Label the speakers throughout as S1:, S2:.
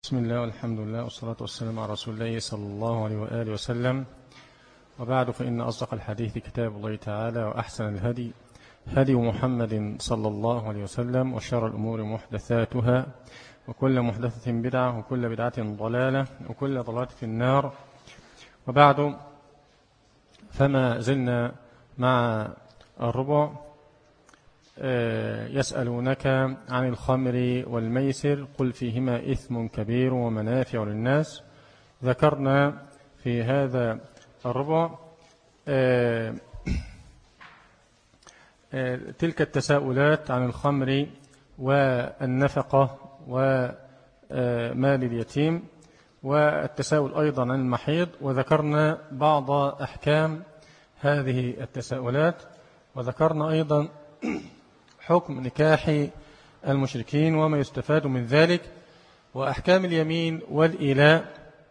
S1: بسم الله والحمد لله والصلاة والسلام على رسول الله صلى الله عليه وآله وسلم. وبعد، فإن أصدق الحديث كتاب الله تعالى، وأحسن الهدي هدي محمد صلى الله عليه وسلم، وشر الأمور محدثاتها، وكل محدثة بدعة، وكل بدعة ضلالة، وكل ضلالة في النار. وبعد، فما زلنا مع الربع. يسألونك عن الخمر والميسر، قل فيهما إثم كبير ومنافع للناس. ذكرنا في هذا الربع تلك التساؤلات عن الخمر والنفقة ومال اليتيم، والتساؤل أيضا عن المحيض، وذكرنا بعض أحكام هذه التساؤلات، وذكرنا أيضا حكم نكاح المشركين وما يستفاد من ذلك، وأحكام اليمين والإيلاء.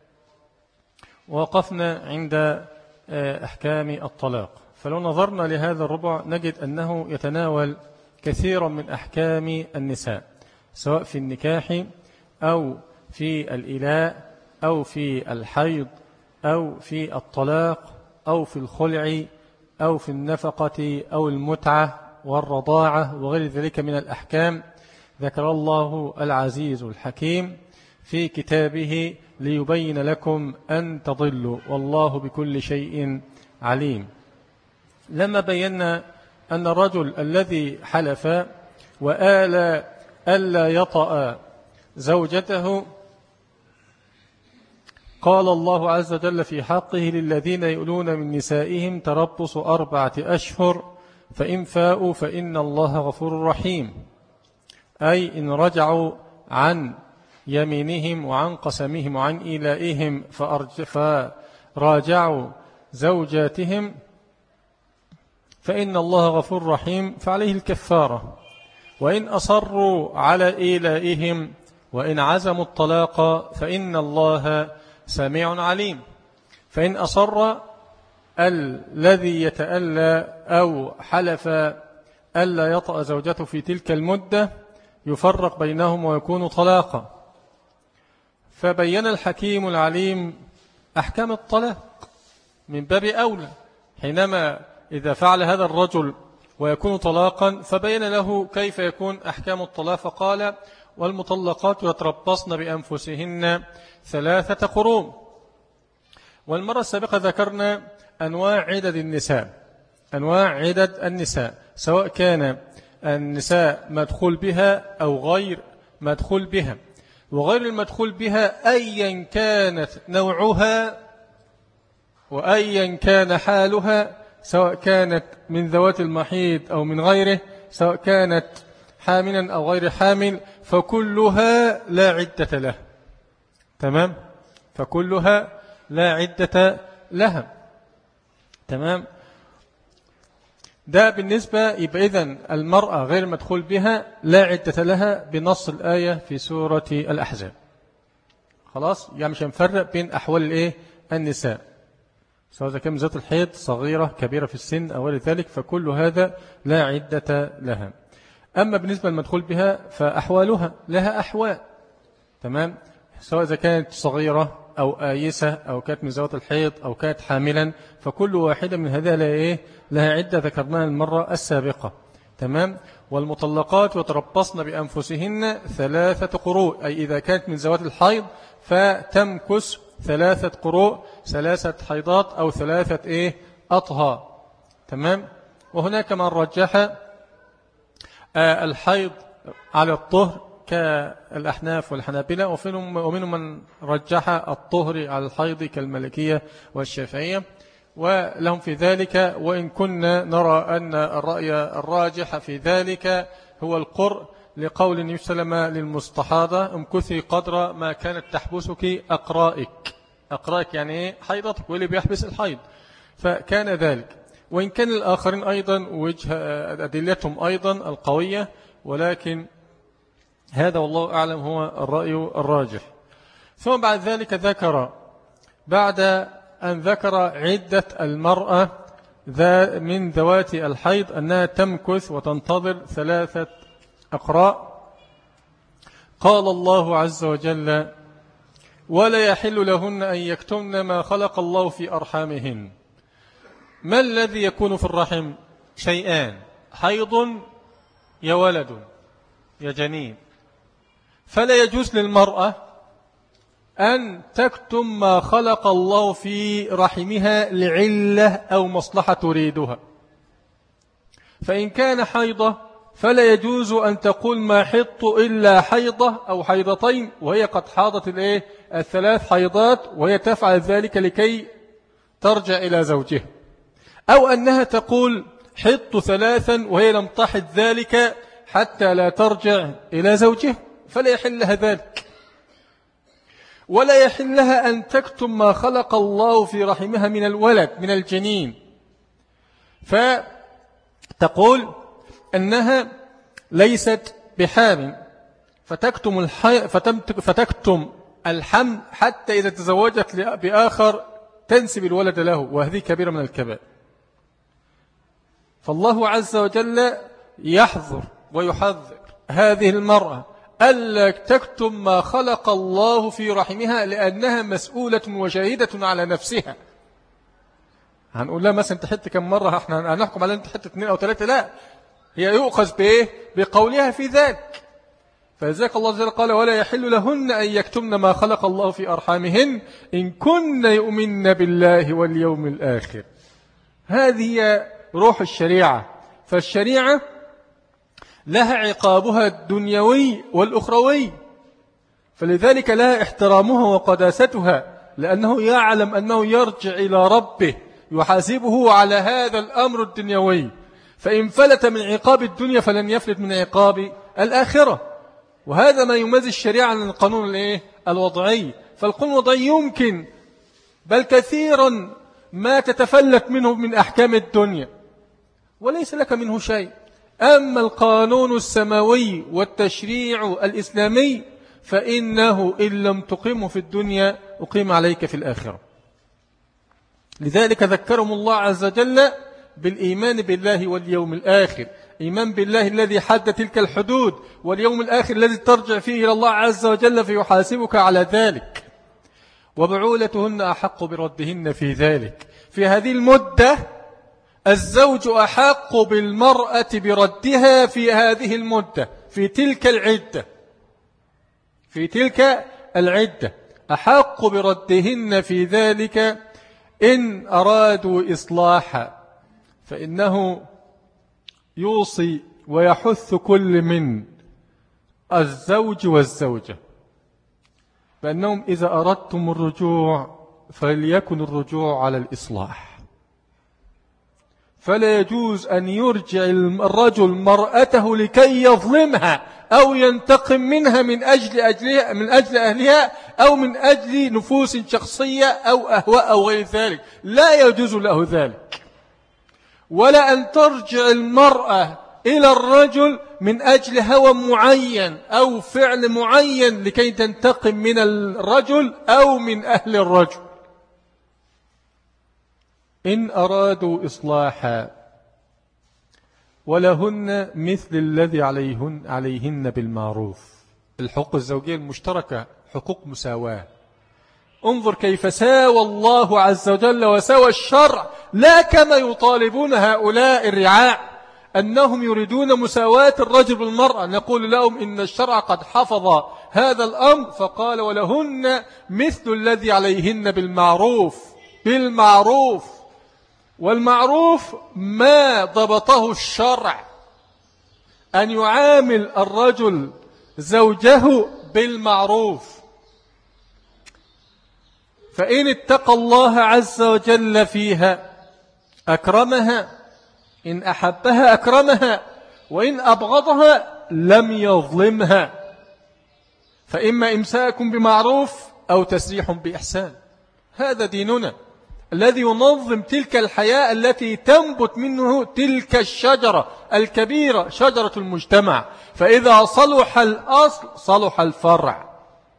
S1: ووقفنا عند أحكام الطلاق. فلو نظرنا لهذا الربع نجد أنه يتناول كثيرا من أحكام النساء، سواء في النكاح أو في الإيلاء أو في الحيض أو في الطلاق أو في الخلع أو في النفقة أو المتعة والرضاعة وغير ذلك من الأحكام. ذكر الله العزيز الحكيم في كتابه ليبين لكم أن تضلوا، والله بكل شيء عليم. لما بينا أن الرجل الذي حلف وآل ألا يطأ زوجته، قال الله عز وجل في حقه: للذين يؤلون من نسائهم تربص 4 أشهر فإن فاءوا فإن الله غفور رحيم. أي إن رجعوا عن يمينهم وعن قسمهم وعن إيلائهم فراجعوا زوجاتهم فإن الله غفور رحيم، فعليه الكفارة. وإن أصروا على إيلائهم وإن عزموا الطلاق فإن الله سميع عليم. فإن أصر الذي يتألى أو حلف ألا يطأ زوجته في تلك المدة يفرق بينهم ويكون طلاقا. فبين الحكيم العليم أحكام الطلاق من باب أولى، حينما إذا فعل هذا الرجل ويكون طلاقا فبين له كيف يكون أحكام الطلاق، فقال: والمطلقات يتربصن بأنفسهن 3 قروء. والمرة السابقة ذكرنا أنواع عدد النساء، سواء كان النساء مدخول بها أو غير مدخول بها. وغير المدخول بها أيا كانت نوعها وأيا كان حالها، سواء كانت من ذوات المحيض أو من غيره، سواء كانت حاملا أو غير حامل، فكلها لا عدة لها. تمام؟ فكلها لا عدة لها. تمام؟ ده بالنسبة، يبقى إذن المرأة غير مدخول بها لا عدة لها بنص الآية في سورة الأحزاب. خلاص؟ يعني مش هنفرق بين أحوال النساء، سواء كان ذات الحيض صغيرة كبيرة في السن أو غير ذلك، فكل هذا لا عدة لها. أما بالنسبة للمدخول بها فأحوالها لها أحوال. تمام؟ سواء إذا كانت صغيرة أو آيسة أو كانت من ذوات الحيض أو كانت حاملا، فكل واحدة من هذا لها عدة ذكرناها المرة السابقة. تمام؟ والمطلقات يتربصن بأنفسهن 3 قروء، أي إذا كانت من ذوات الحيض فتمكث 3 قروء، 3 حيضات أو 3 أطهار. تمام؟ وهناك من رجح الحيض على الطهر كالأحناف والحنابلة، ومنهم من رجح الطهر على الحيض كالمالكية والشافعية، ولهم في ذلك. وإن كنا نرى أن الرأي الراجح في ذلك هو القرء، لقول النبي صلى الله عليه وسلم للمستحاضة: امكثي قدر ما كانت تحبسك أقرائك يعني حيضتك، واللي بيحبس الحيض، فكان ذلك. وإن كان الآخرين أيضا وجه أدلتهم أيضا القوية، ولكن هذا والله أعلم هو الرأي الراجح. ثم بعد ذلك بعد أن ذكر عدة المرأة من ذوات الحيض أنها تمكث وتنتظر 3 أقراء، قال الله عز وجل: ولا يحل لهن أن يكتمن ما خلق الله في أرحامهن. ما الذي يكون في الرحم؟ شيئان: حيض يا ولد يا جنين. فلا يجوز للمرأة أن تكتم ما خلق الله في رحمها لعلة أو مصلحة تريدها. فإن كان حيضة فلا يجوز أن تقول ما حضت إلا حيضة أو حيضتين وهي قد حاضت الثلاث حيضات، وهي تفعل ذلك لكي ترجع إلى زوجها، أو أنها تقول حضت ثلاثا وهي لم تحض ذلك حتى لا ترجع إلى زوجها، فلا يحل لها ذلك. ولا يحل لها أن تكتم ما خلق الله في رحمها من الولد من الجنين، فتقول أنها ليست بحامل فتكتم الحمل حتى إذا تزوجت بآخر تنسب الولد له، وهذه كبيرة من الكبائر. فالله عز وجل يحذر ويحذر هذه المرأة ألا تكتم ما خلق الله في رحمها، لأنها مسؤولة وشهيدة على نفسها. هنقول لها مثلا تحت كم مرة، احنا هنحكم على انت تحت 2 أو 3، لا، هي يؤخذ بإيه؟ بقولها في ذلك. فلذلك الله عز وجل قال: ولا يحل لهن أن يكتمن ما خلق الله في أرحامهن إن كن يؤمن بالله واليوم الآخر. هذه روح الشريعة. فالشريعة لها عقابها الدنيوي والأخروي، فلذلك لها احترامها وقداستها، لأنه يعلم أنه يرجع إلى ربه يحاسبه على هذا الأمر الدنيوي، فإن فلت من عقاب الدنيا فلن يفلت من عقاب الآخرة. وهذا ما يميز الشريعة عن القانون الوضعي. فالقانون الوضعي يمكن بل كثيرا ما تتفلت منه من أحكام الدنيا وليس لك منه شيء. أما القانون السماوي والتشريع الإسلامي فإنه إن لم تقيمه في الدنيا أقيم عليك في الآخرة. لذلك ذكرهم الله عز وجل بالإيمان بالله واليوم الآخر، إيمان بالله الذي حد تلك الحدود، واليوم الآخر الذي ترجع فيه إلى الله عز وجل فيحاسبك على ذلك. وبعولتهن أحق بردهن في ذلك. في هذه المدة الزوج أحق بالمرأة بردها في هذه المدة، في تلك العدة أحق بردهن في ذلك إن أرادوا إصلاحا. فإنه يوصي ويحث كل من الزوج والزوجة بأنهم إذا أردتم الرجوع فليكن الرجوع على الإصلاح. فلا يجوز أن يرجع الرجل مرأته لكي يظلمها أو ينتقم منها من أجل أهلها أو من أجل نفوس شخصية أو أهواء أو غير ذلك، لا يجوز له ذلك. ولا أن ترجع المرأة إلى الرجل من أجل هوى معين أو فعل معين لكي تنتقم من الرجل أو من أهل الرجل. إن أرادوا إصلاحا ولهن مثل الذي عليهن بالمعروف. الحقوق الزوجية المشتركة حقوق مساواة. انظر كيف ساوى الله عز وجل وساوى الشرع، لا كما يطالبون هؤلاء الرعاع أنهم يريدون مساواة الرجل بالمرأة. نقول لهم إن الشرع قد حفظ هذا الأمر فقال: ولهن مثل الذي عليهن بالمعروف. والمعروف ما ضبطه الشرع، أن يعامل الرجل زوجه بالمعروف. فإن اتقى الله عز وجل فيها أكرمها، إن أحبها أكرمها، وإن أبغضها لم يظلمها. فإما إمساك بمعروف أو تسريح بإحسان. هذا ديننا الذي ينظم تلك الحياة التي تنبت منه تلك الشجرة الكبيرة، شجرة المجتمع. فإذا صلح الأصل صلح الفرع.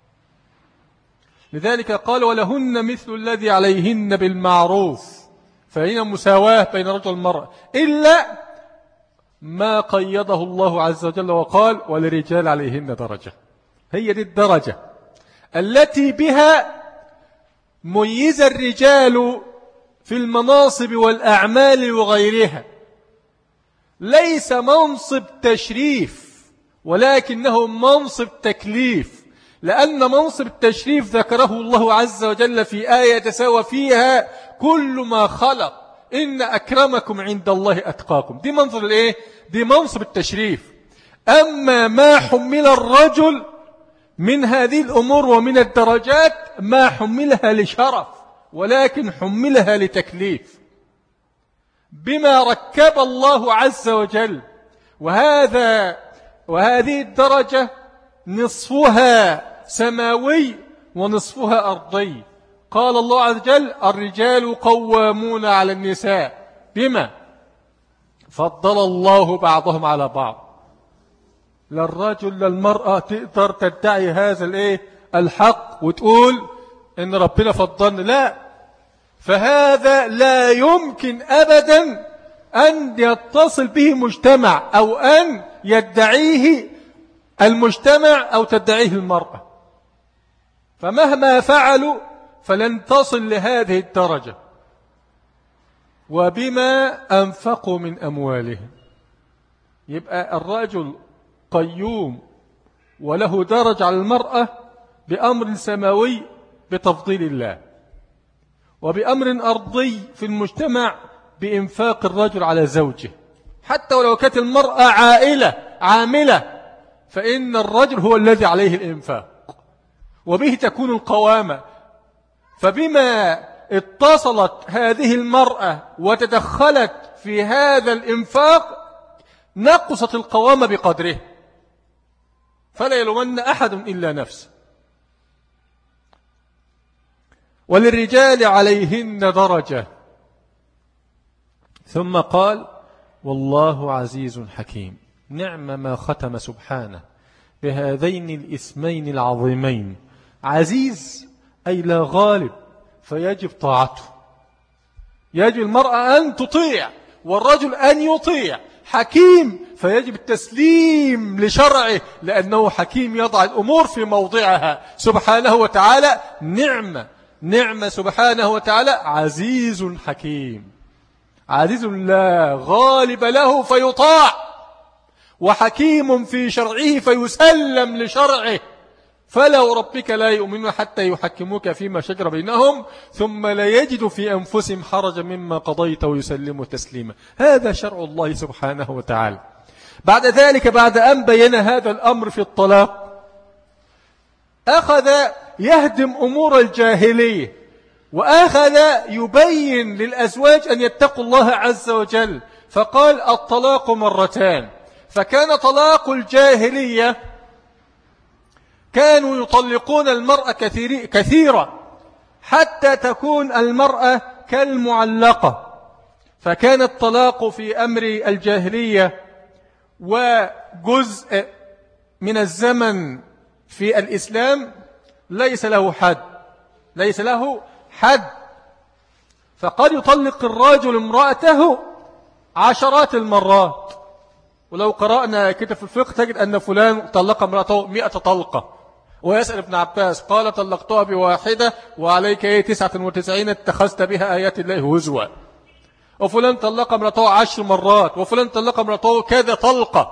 S1: لذلك قال: ولهن مثل الذي عليهن بالمعروف. فهنا مساواة بين الرجل والمرأة، إلا ما قيده الله عز وجل وقال: وللرجال عليهن درجة. هي دي الدرجة التي بها ميز الرجال في المناصب والأعمال وغيرها، ليس منصب تشريف ولكنه منصب تكليف، لأن منصب التشريف ذكره الله عز وجل في آية يتساوى فيها كل ما خلق إن أكرمكم عند الله أتقاكم. دي منصب الإيه؟ دي منصب التشريف. أما ما حمل الرجل من هذه الأمور ومن الدرجات ما حملها لشرف ولكن حملها لتكليف بما ركب الله عز وجل. وهذه الدرجة نصفها سماوي ونصفها أرضي. قال الله عز وجل الرجال قوامون على النساء بما فضل الله بعضهم على بعض. لا الرجل لا المرأة تقدر تدعي هذا الحق وتقول إن ربنا فضلنا، لا. فهذا لا يمكن أبدا أن يتصل به مجتمع أو أن يدعيه المجتمع أو تدعيه المرأة، فمهما فعلوا فلن تصل لهذه الدرجة. وبما أنفقوا من أموالهم، يبقى الرجل قيوم وله درجة على المرأة بأمر سماوي بتفضيل الله، وبأمر أرضي في المجتمع بإنفاق الرجل على زوجه. حتى ولو كانت المرأة عاملة فإن الرجل هو الذي عليه الإنفاق وبه تكون القوامة. فبما اتصلت هذه المرأة وتدخلت في هذا الإنفاق نقصت القوامة بقدره، فلا يلومن أحد إلا نفسه. وللرجال عليهن درجة. ثم قال والله عزيز حكيم. نعم ما ختم سبحانه بهذين الاسمين العظيمين. عزيز أي لا غالب فيجب طاعته، يجب المرأة أن تطيع والرجل أن يطيع. حكيم فيجب التسليم لشرعه لأنه حكيم يضع الأمور في موضعها سبحانه وتعالى. نعم سبحانه وتعالى عزيز حكيم. عزيز لا غالب له فيطاع، وحكيم في شرعه فيسلم لشرعه. فلا وربك لا يؤمنون حتى يحكموك فيما شجر بينهم ثم لا يجدوا في أنفسهم حرجا مما قضيت ويسلموا تسليما. هذا شرع الله سبحانه وتعالى. بعد ذلك بعد أن بين هذا الأمر في الطلاق أخذ يهدم أمور الجاهلية، وأخذ يبين للأزواج أن يتقوا الله عز وجل، فقال الطلاق مرتان. فكان طلاق الجاهلية كانوا يطلقون المرأة كثيرا حتى تكون المرأة كالمعلقة. فكان الطلاق في أمر الجاهلية وجزء من الزمن في الإسلام ليس له حد. فقد يطلق الرجل امرأته عشرات المرات. ولو قرأنا كتاب في الفقه تجد أن فلان طلق امرأته 100 طلقة. ويسأل ابن عباس قال طلقتها بواحدة وعليك 99 اتخذت بها آيات الله هزوا. وفلان طلق امرأته 10 مرات، وفلان طلق امرأته كذا طلقة.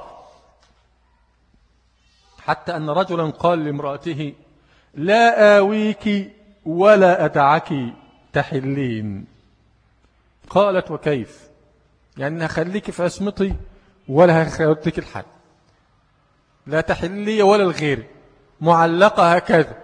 S1: حتى أن رجلا قال لامرأته لا آويك ولا أدعك تحلين. قالت وكيف؟ يعني هخليك في عصمتي ولا هخليك الحد، لا تحلي ولا الغير، معلقة هكذا.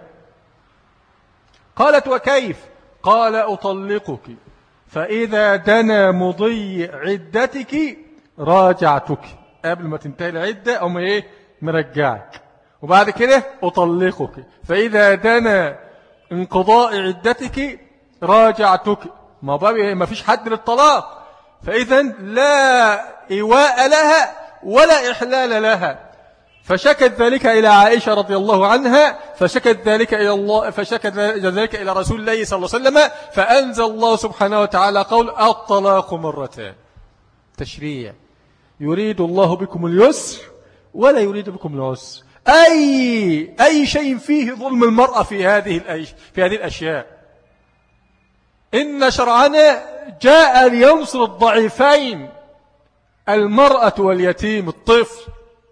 S1: قالت وكيف؟ قال أطلقك فإذا دنا مضي عدتك راجعتك. قبل ما تنتهي العدة أو مرجعك، وبعد كده أطلقك فإذا دنا انقضاء عدتك راجعتك. ما فيش حد للطلاق، فإذا لا إيواء لها ولا إحلال لها. فشكت ذلك إلى عائشة رضي الله عنها، فشكت ذلك إلى رسول الله صلى الله عليه وسلم، فأنزل الله سبحانه وتعالى قول الطلاق مرتان. تشريع، يريد الله بكم اليسر ولا يريد بكم العسر. أي شيء فيه ظلم المرأة في هذه الأشياء. إن شرعنا جاء لينصر الضعيفين، المرأة واليتيم الطفل.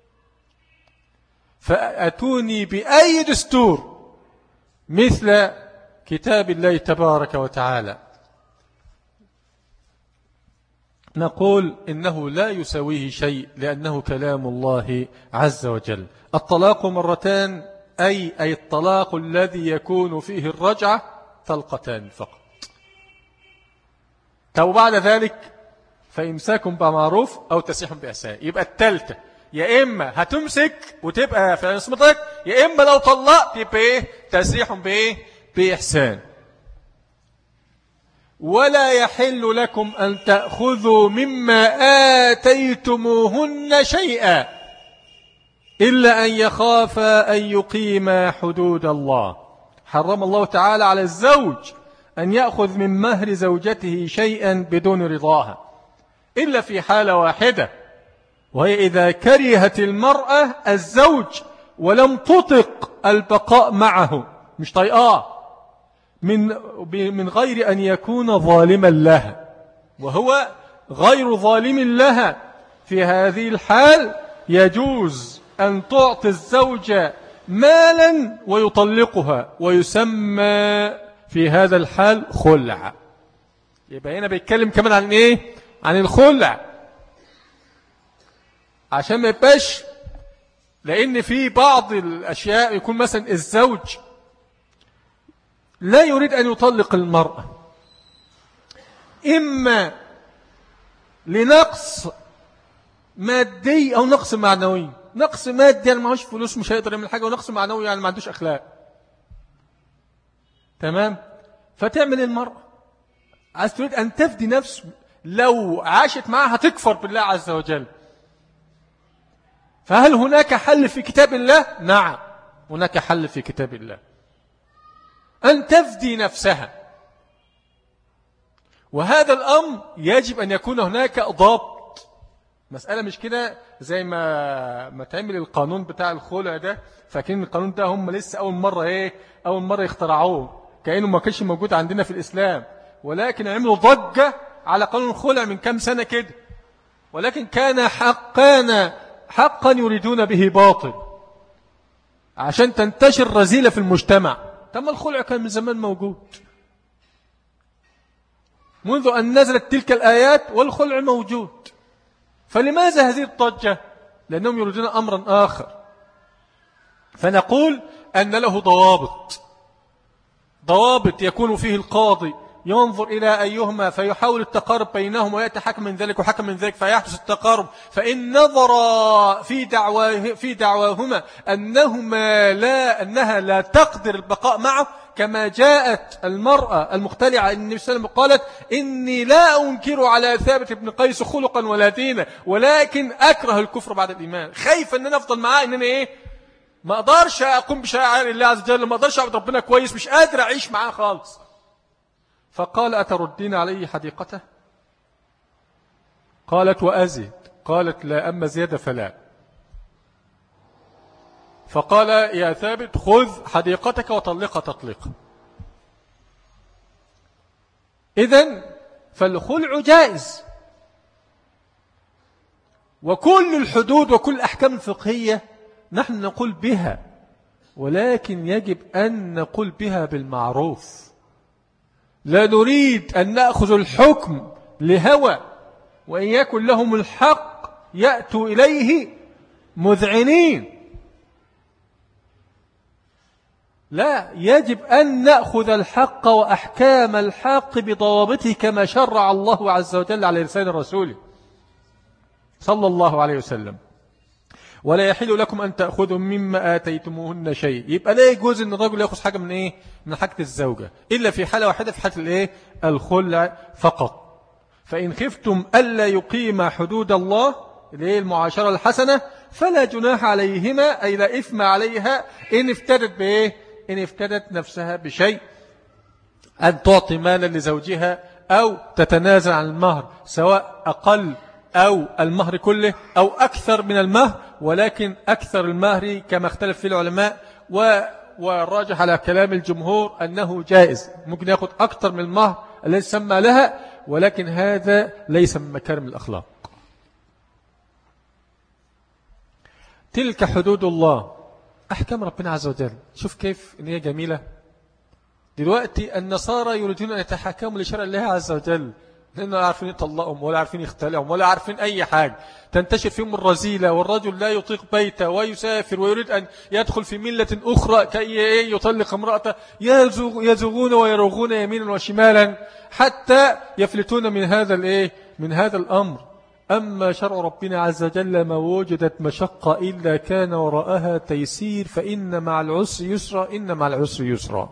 S1: فأتوني بأي دستور مثل كتاب الله تبارك وتعالى. نقول إنه لا يساويه شيء لأنه كلام الله عز وجل. الطلاق مرتان، أي الطلاق الذي يكون فيه الرجعة طلقتان فقط. وبعد ذلك فإمساك بمعروف أو تسريح بإحسان. يبقى الثالثة يا إما هتمسك وتبقى في عصمتك، يا إما لو طلقت يبقى تسريح بإحسان. ولا يحل لكم أن تأخذوا مما آتيتموهن شيئا إلا أن يخافا أن يقيما حدود الله. حرم الله تعالى على الزوج أن يأخذ من مهر زوجته شيئا بدون رضاها إلا في حالة واحدة، وهي إذا كرهت المرأة الزوج ولم تطق البقاء معه، مش طيئاه، من غير أن يكون ظالما لها، وهو غير ظالم لها. في هذه الحال يجوز أن تعطي الزوجة مالا ويطلقها، ويسمى في هذا الحال خلع. يبقى هنا بيتكلم كمان عن إيه؟ عن الخلع، عشان ما يبقاش، لأن في بعض الأشياء يكون مثلا الزوج لا يريد أن يطلق المرأة، إما لنقص مادي أو نقص معنوي. نقص مادي يعني معهوش فلوس مش هيقدر يعمل حاجة، ونقص معنوي يعني ما عندوش أخلاق. تمام؟ فتعمل المرأة عايز تريد أن تفدي نفسه، لو عاشت معها تكفر بالله عز وجل. فهل هناك حل في كتاب الله؟ نعم، هناك حل في كتاب الله، أن تفدي نفسها. وهذا الأمر يجب أن يكون هناك ضبط. مسألة مش كده زي ما تعمل القانون بتاع الخلع ده، فاكرين القانون ده هم لسه أول مرة يخترعوه، كأنه ما كانش موجود عندنا في الإسلام، ولكن عملوا ضجة على قانون الخلع من كام سنة كده، ولكن كان حقا يريدون به باطل عشان تنتشر رذيلة في المجتمع. تم الخلع كان من زمان موجود، منذ أن نزلت تلك الآيات والخلع موجود. فلماذا هذه الضجة؟ لأنهم يريدون أمرا آخر. فنقول أن له ضوابط يكون فيه القاضي ينظر إلى أيهما فيحاول التقارب بينهم، ويأتي حكم من ذلك وحكم من ذلك فيحدث التقارب. فإن نظر في دعواهما أنها لا تقدر البقاء معه، كما جاءت المرأة المختلعة النبي صلى الله عليه وسلم قالت: إني لا أنكر على ثابت بن قيس خلقا ولا دينا، ولكن أكره الكفر بعد الإيمان. خايف أن أنا أفضل معاه، إن أنا ما أقدرش أقوم بشعائر الله عز وجل، ما أقدرش أعبد ربنا كويس، مش قادر أعيش معاه خالص. فقال: أتردين عليه حديقته؟ قالت: وأزد. قالت: لا، أما زيادة فلا. فقال: يا ثابت خذ حديقتك وطلقها تطلقا. إذن فالخلع جائز، وكل الحدود وكل الأحكام الفقهية نحن نقول بها، ولكن يجب أن نقول بها بالمعروف. لا نريد أن نأخذ الحكم لهوى، وإن يكن لهم الحق يأتوا إليه مذعنين. لا، يجب أن نأخذ الحق وأحكام الحق بضوابطه كما شرع الله عز وجل على لسان الرسول صلى الله عليه وسلم. ولا يحل لكم أن تأخذوا مما آتيتموهن شيء. يبقى لا يجوز أن الرجل يأخذ حاجة من حاجة الزوجة إلا في حالة واحدة، في حالة الخلع فقط. فإن خفتم ألا يقيم حدود الله المعاشرة الحسنة فلا جناح عليهما، أي لا إثم عليها إن افتدت نفسها بشيء، أن تعطي مالا لزوجها أو تتنازل عن المهر، سواء أقل أو المهر كله أو أكثر من المهر، ولكن أكثر المهر كما اختلف فيه العلماء والراجح على كلام الجمهور أنه جائز، ممكن يأخذ أكثر من المهر الذي سمى لها، ولكن هذا ليس من مكارم الأخلاق. تلك حدود الله، أحكام ربنا عز وجل. شوف كيف إن هي جميلة. دلوقتي النصارى يريدون أن يتحكموا لشرع الله عز وجل، لأنه لا عارفين يطلقهم ولا عارفين يختلعهم ولا عارفين أي حاجة، تنتشر فيهم الرذيلة، والرجل لا يطيق بيته ويسافر ويريد أن يدخل في ملة أخرى كي يطلق امرأته، يزغون ويروغون يمينا وشمالا حتى يفلتون من هذا الأمر. أما شرع ربنا عز وجل ما وجدت مشقة إلا كان وراءها تيسير، فإن مع العسر يسرا، إن مع العسر يسرا.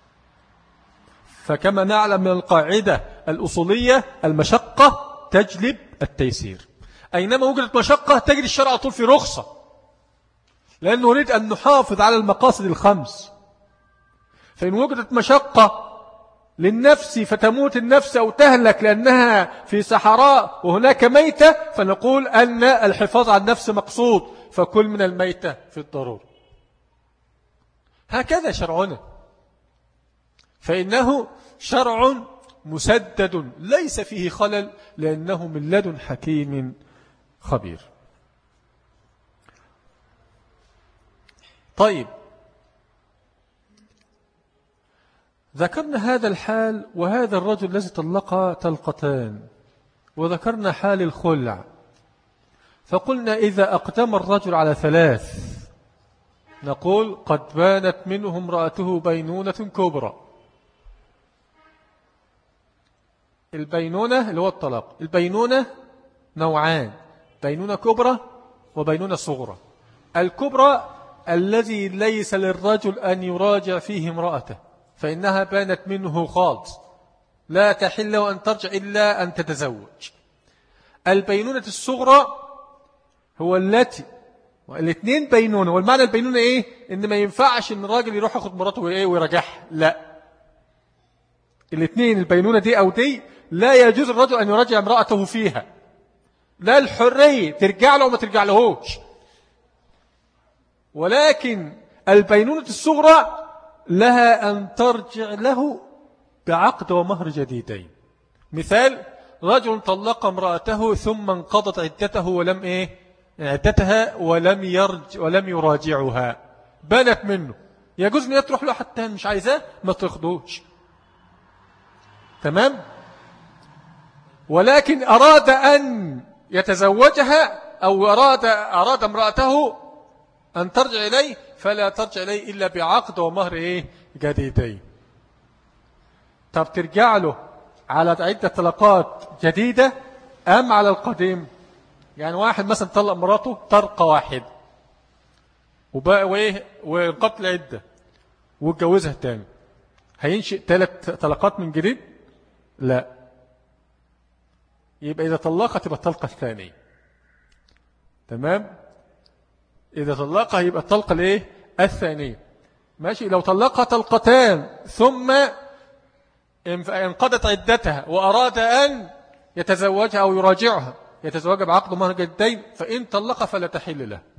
S1: فكما نعلم من القاعدة الأصولية المشقة تجلب التيسير، أينما وجدت مشقة تجد الشرع طول في رخصة، لأنه نريد أن نحافظ على المقاصد الخمس. فإن وجدت مشقة للنفس فتموت النفس أو تهلك لأنها في صحراء وهناك ميتة، فنقول أن الحفاظ على النفس مقصود، فكل من الميتة في الضرور. هكذا شرعنا، فإنه شرع مسدد ليس فيه خلل، لأنه من لدن حكيم خبير. طيب، ذكرنا هذا الحال وهذا الرجل الذي طلق طلقتان، وذكرنا حال الخلع، فقلنا إذا أقدم الرجل على 3 نقول قد بانت منه امرأته بينونة كبرى. البينونة اللي هو الطلاق، البينونة نوعان، بينونة كبرى وبينونة صغرى. الكبرى الذي ليس للرجل أن يراجع فيه امرأته، فإنها بانت منه خالص، لا تحل وأن ترجع إلا أن تتزوج. البينونة الصغرى هو التي، والاثنين بينونة، والمعنى البينونة إيه؟ إن ما ينفعش إن الراجل يروح ياخد مراته ويرجعها، لا، الاثنين البينونة دي أو دي لا يجوز الرجل أن يرجع امرأته فيها، لا الحرية ترجع له وما ترجع لهوش. ولكن البينونة الصغرى لها أن ترجع له بعقد ومهر جديدين. مثال: رجل طلق امرأته ثم انقضت عدتها ولم يراجعها، بنت منه، يجوز أن تروح له حتى مش عايزاه ما تاخدوش، تمام؟ ولكن أراد أن يتزوجها أو أراد امرأته أن ترجع إليه، فلا ترجع إليه إلا بعقد ومهر جديدين. طب ترجع له على عدة طلقات جديدة أم على القديم؟ يعني واحد مثلا طلق مراته طلقة واحدة وانقضت العدة واتجوزها تاني، هينشئ 3 طلقات من جديد؟ لا، يبقى إذا طلقت يبقى الطلقة الثانية، تمام؟ إذا طلقها يبقى الطلقة الثانية، ماشي. لو طلقها طلقتان ثم انقضت عدتها وأراد أن يتزوجها أو يراجعها، يتزوجها بعقد ومهر جديدين، فإن طلقها فلا تحل له.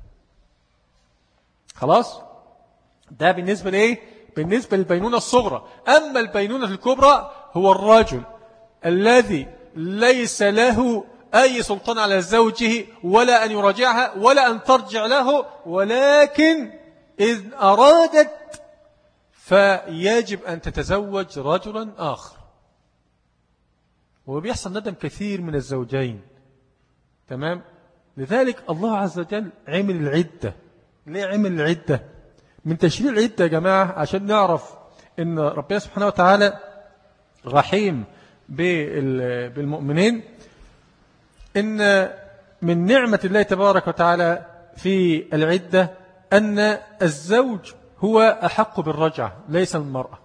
S1: خلاص، ده بالنسبة للبينونة الصغرى. أما البينونة الكبرى هو الرجل الذي ليس له أي سلطان على زوجه ولا أن يراجعها ولا أن ترجع له، ولكن إذ أرادت فيجب أن تتزوج رجلا آخر. وبيحصل ندم كثير من الزوجين، تمام؟ لذلك الله عز وجل عمل العدة. ليه عمل العدة؟ من تشريع العدة يا جماعة عشان نعرف إن ربنا سبحانه وتعالى رحيم بالمؤمنين، إن من نعمة الله تبارك وتعالى في العدة أن الزوج هو أحق بالرجعة ليس المرأة،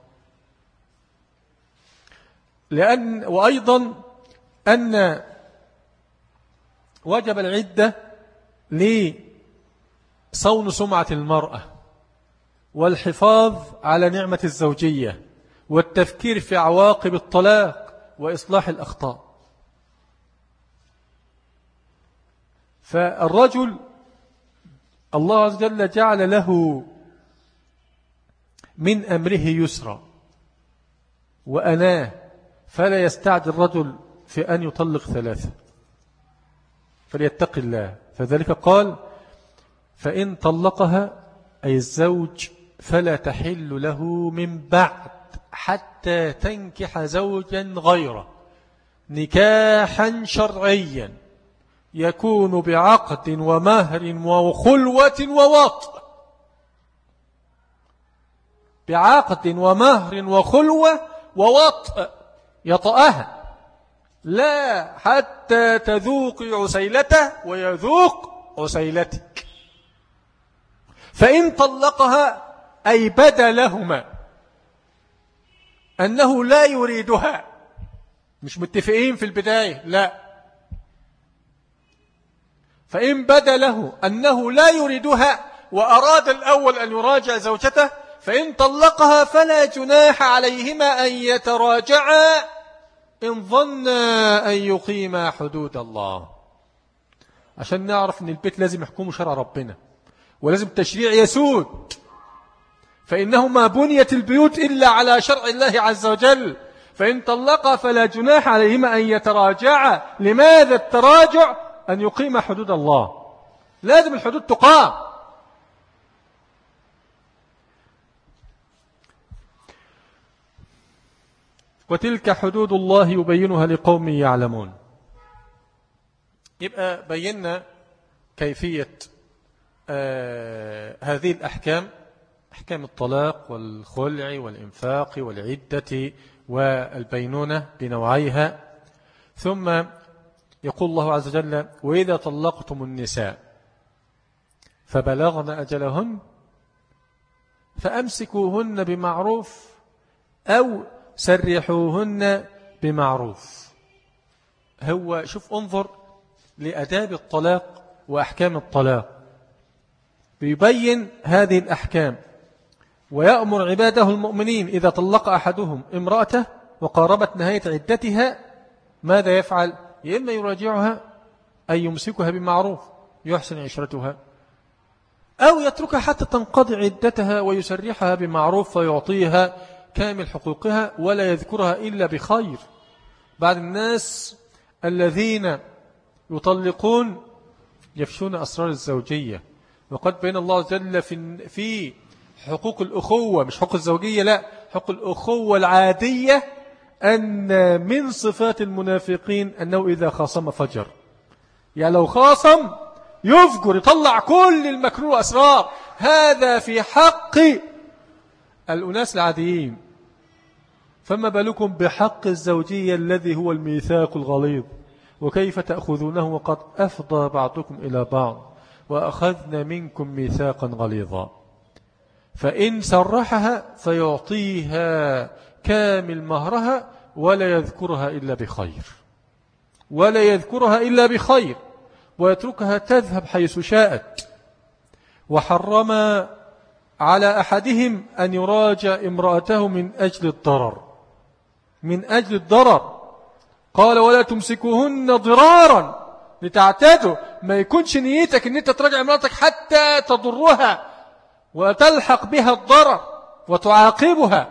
S1: وأيضا أن وجب العدة لصون سمعة المرأة والحفاظ على نعمة الزوجية والتفكير في عواقب الطلاق وإصلاح الأخطاء. فالرجل الله عز وجل جعل له من أمره يسرا وأناه، فلا يستعجل الرجل في أن يطلق ثلاثة، فليتق الله. فذلك قال فإن طلقها أي الزوج فلا تحل له من بعد حتى تنكح زوجا غيره نكاحا شرعيا يكون بعقد ومهر وخلوة ووطء، بعقد ومهر وخلوة ووطء، يطأها لا حتى تذوق عسيلته ويذوق عسيلتك. فإن طلقها أي بدا لهما أنه لا يريدها، مش متفقين في البداية، لا، فإن بدا له أنه لا يريدها وأراد الأول أن يراجع زوجته، فإن طلقها فلا جناح عليهما أن يتراجعا إن ظنا أن يقيما حدود الله. عشان نعرف أن البيت لازم يحكمه شرع ربنا، ولازم التشريع يسود، فإنه ما بنيت البيوت إلا على شرع الله عز وجل. فإن طلقها فلا جناح عليهما أن يتراجعا. لماذا التراجع؟ أن يقيم حدود الله، لازم الحدود تقام. وتلك حدود الله يبينها لقوم يعلمون. يبقى بينا كيفية هذه الأحكام، أحكام الطلاق والخلع والإنفاق والعدة والبينونة بنوعيها. ثم يقول الله عز وجل وإذا طلقتم النساء فبلغن أجلهن فأمسكوهن بمعروف أو سرحوهن بمعروف. هو شوف، انظر لأداب الطلاق وأحكام الطلاق، بيبين هذه الأحكام ويأمر عباده المؤمنين إذا طلق أحدهم امرأته وقاربت نهاية عدتها ماذا يفعل؟ يا إما يراجعها أي يمسكها بمعروف يحسن عشرتها، أو يتركها حتى تنقضي عدتها ويسرحها بمعروف فيعطيها كامل حقوقها ولا يذكرها إلا بخير. بعد الناس الذين يطلقون يفشون أسرار الزوجية، وقد بين الله عز وجل في حقوق الأخوة، مش حقوق الزوجية، لا، حقوق الأخوة العادية، أن من صفات المنافقين أنه إذا خاصم فجر. يعني لو خاصم يفجر، يطلع كل المكروه والأسرار. هذا في حق الأناس العاديين، فما بالكم بحق الزوجية الذي هو الميثاق الغليظ؟ وكيف تأخذونه وقد أفضى بعضكم إلى بعض وأخذنا منكم ميثاقا غليظا. فإن سرحها فيعطيها كامل مهرها ولا يذكرها إلا بخير، ولا يذكرها إلا بخير، ويتركها تذهب حيث شاءت. وحرم على أحدهم أن يراجع امرأته من أجل الضرر، من أجل الضرر. قال ولا تمسكوهن ضرارا لتعتدوا. ما يكونش نيتك أن أنت تراجع امرأتك حتى تضرها وتلحق بها الضرر وتعاقبها،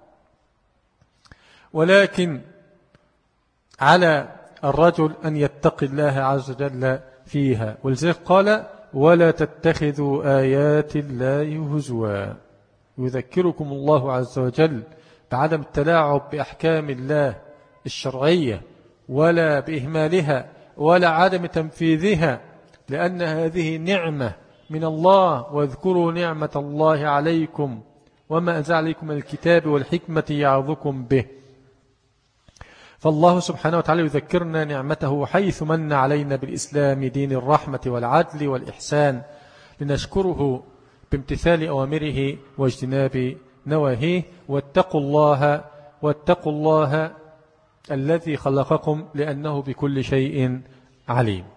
S1: ولكن على الرجل أن يتقي الله عز وجل فيها. ولذلك قال ولا تتخذوا آيات الله هزوا. يذكركم الله عز وجل بعدم التلاعب بأحكام الله الشرعية ولا بإهمالها ولا عدم تنفيذها، لأن هذه نعمة من الله. واذكروا نعمة الله عليكم وما أنزل عليكم الكتاب والحكمة يعظكم به. فالله سبحانه وتعالى يذكرنا نعمته حيث من علينا بالإسلام دين الرحمة والعدل والإحسان، لنشكره بامتثال أوامره واجتناب نواهيه. واتقوا الله الذي خلقكم لأنه بكل شيء عليم.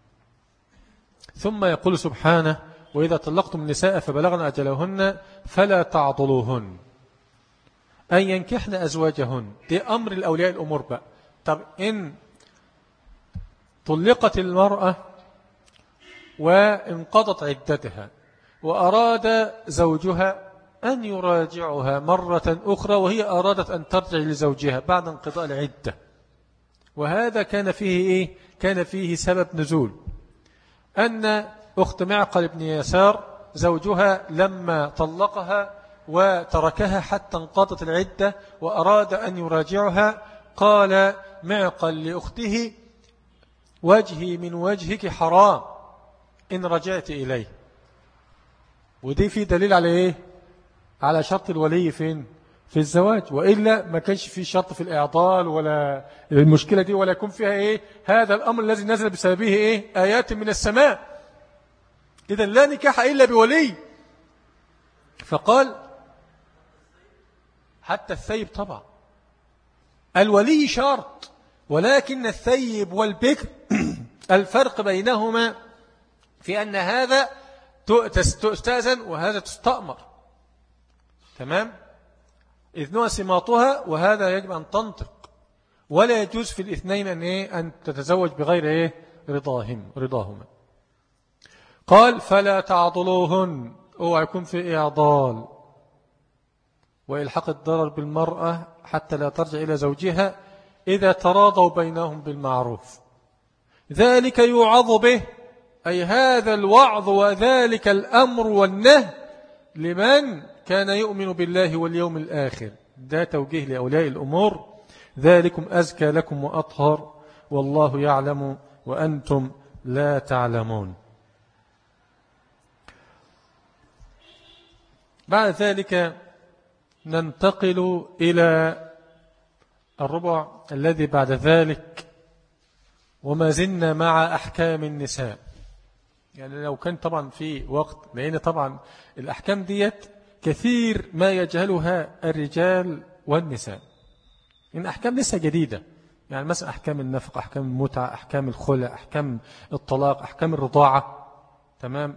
S1: ثم يقول سبحانه وإذا طلقتم النساء فبلغن أجلهن فلا تعضلوهن أن ينكحن أزواجهن. دي أمر الأولياء الأمور بقى. طب إن طلقت المرأة وانقضت عدتها وأراد زوجها أن يراجعها مرة أخرى وهي أرادت أن ترجع لزوجها بعد انقضاء العدة. وهذا كان فيه إيه؟ كان فيه سبب نزول، أن أخت معقل بن يسار زوجها لما طلقها وتركها حتى انقضت العدة وأراد أن يراجعها، قال معقل لأخته: وجهي من وجهك حرام إن رجعت إليه. ودي في دليل على إيه؟ على شرط الولي فين؟ في الزواج، وإلا ما كانش في شرط في الإعضال ولا المشكلة دي، ولا يكون فيها إيه؟ هذا الأمر الذي نزل بسببه إيه؟ آيات من السماء. إذن لا نكاح إلا بولي. فقال حتى الثيب طبعا الولي شرط، ولكن الثيب والبكر الفرق بينهما في أن هذا تستأذن وهذا تستأمر، تمام؟ إذنها سماطها، وهذا يجب أن تنطق، ولا يجوز في الاثنين أن تتزوج بغير رضاهما. قال: فلا تعضلوهن، اوعى يكون في إعضال وإلحاق الضرر بالمرأة حتى لا ترجع إلى زوجها إذا تراضوا بينهم بالمعروف. ذلك يوعظ به، أي هذا الوعظ وذلك الأمر والنهي لمن كان يؤمن بالله واليوم الآخر. ده توجيه لأولياء الأمور: ذلكم أزكى لكم وأطهر والله يعلم وأنتم لا تعلمون. بعد ذلك ننتقل إلى الربع الذي بعد ذلك، وما زلنا مع أحكام النساء. يعني لو كان طبعا في وقت، لأن طبعا الأحكام ديت كثير ما يجهلها الرجال والنساء، إن أحكام لسه جديدة. يعني مثلا أحكام النفقة، أحكام المتعة، أحكام الخلع، أحكام الطلاق، أحكام الرضاعة، تمام،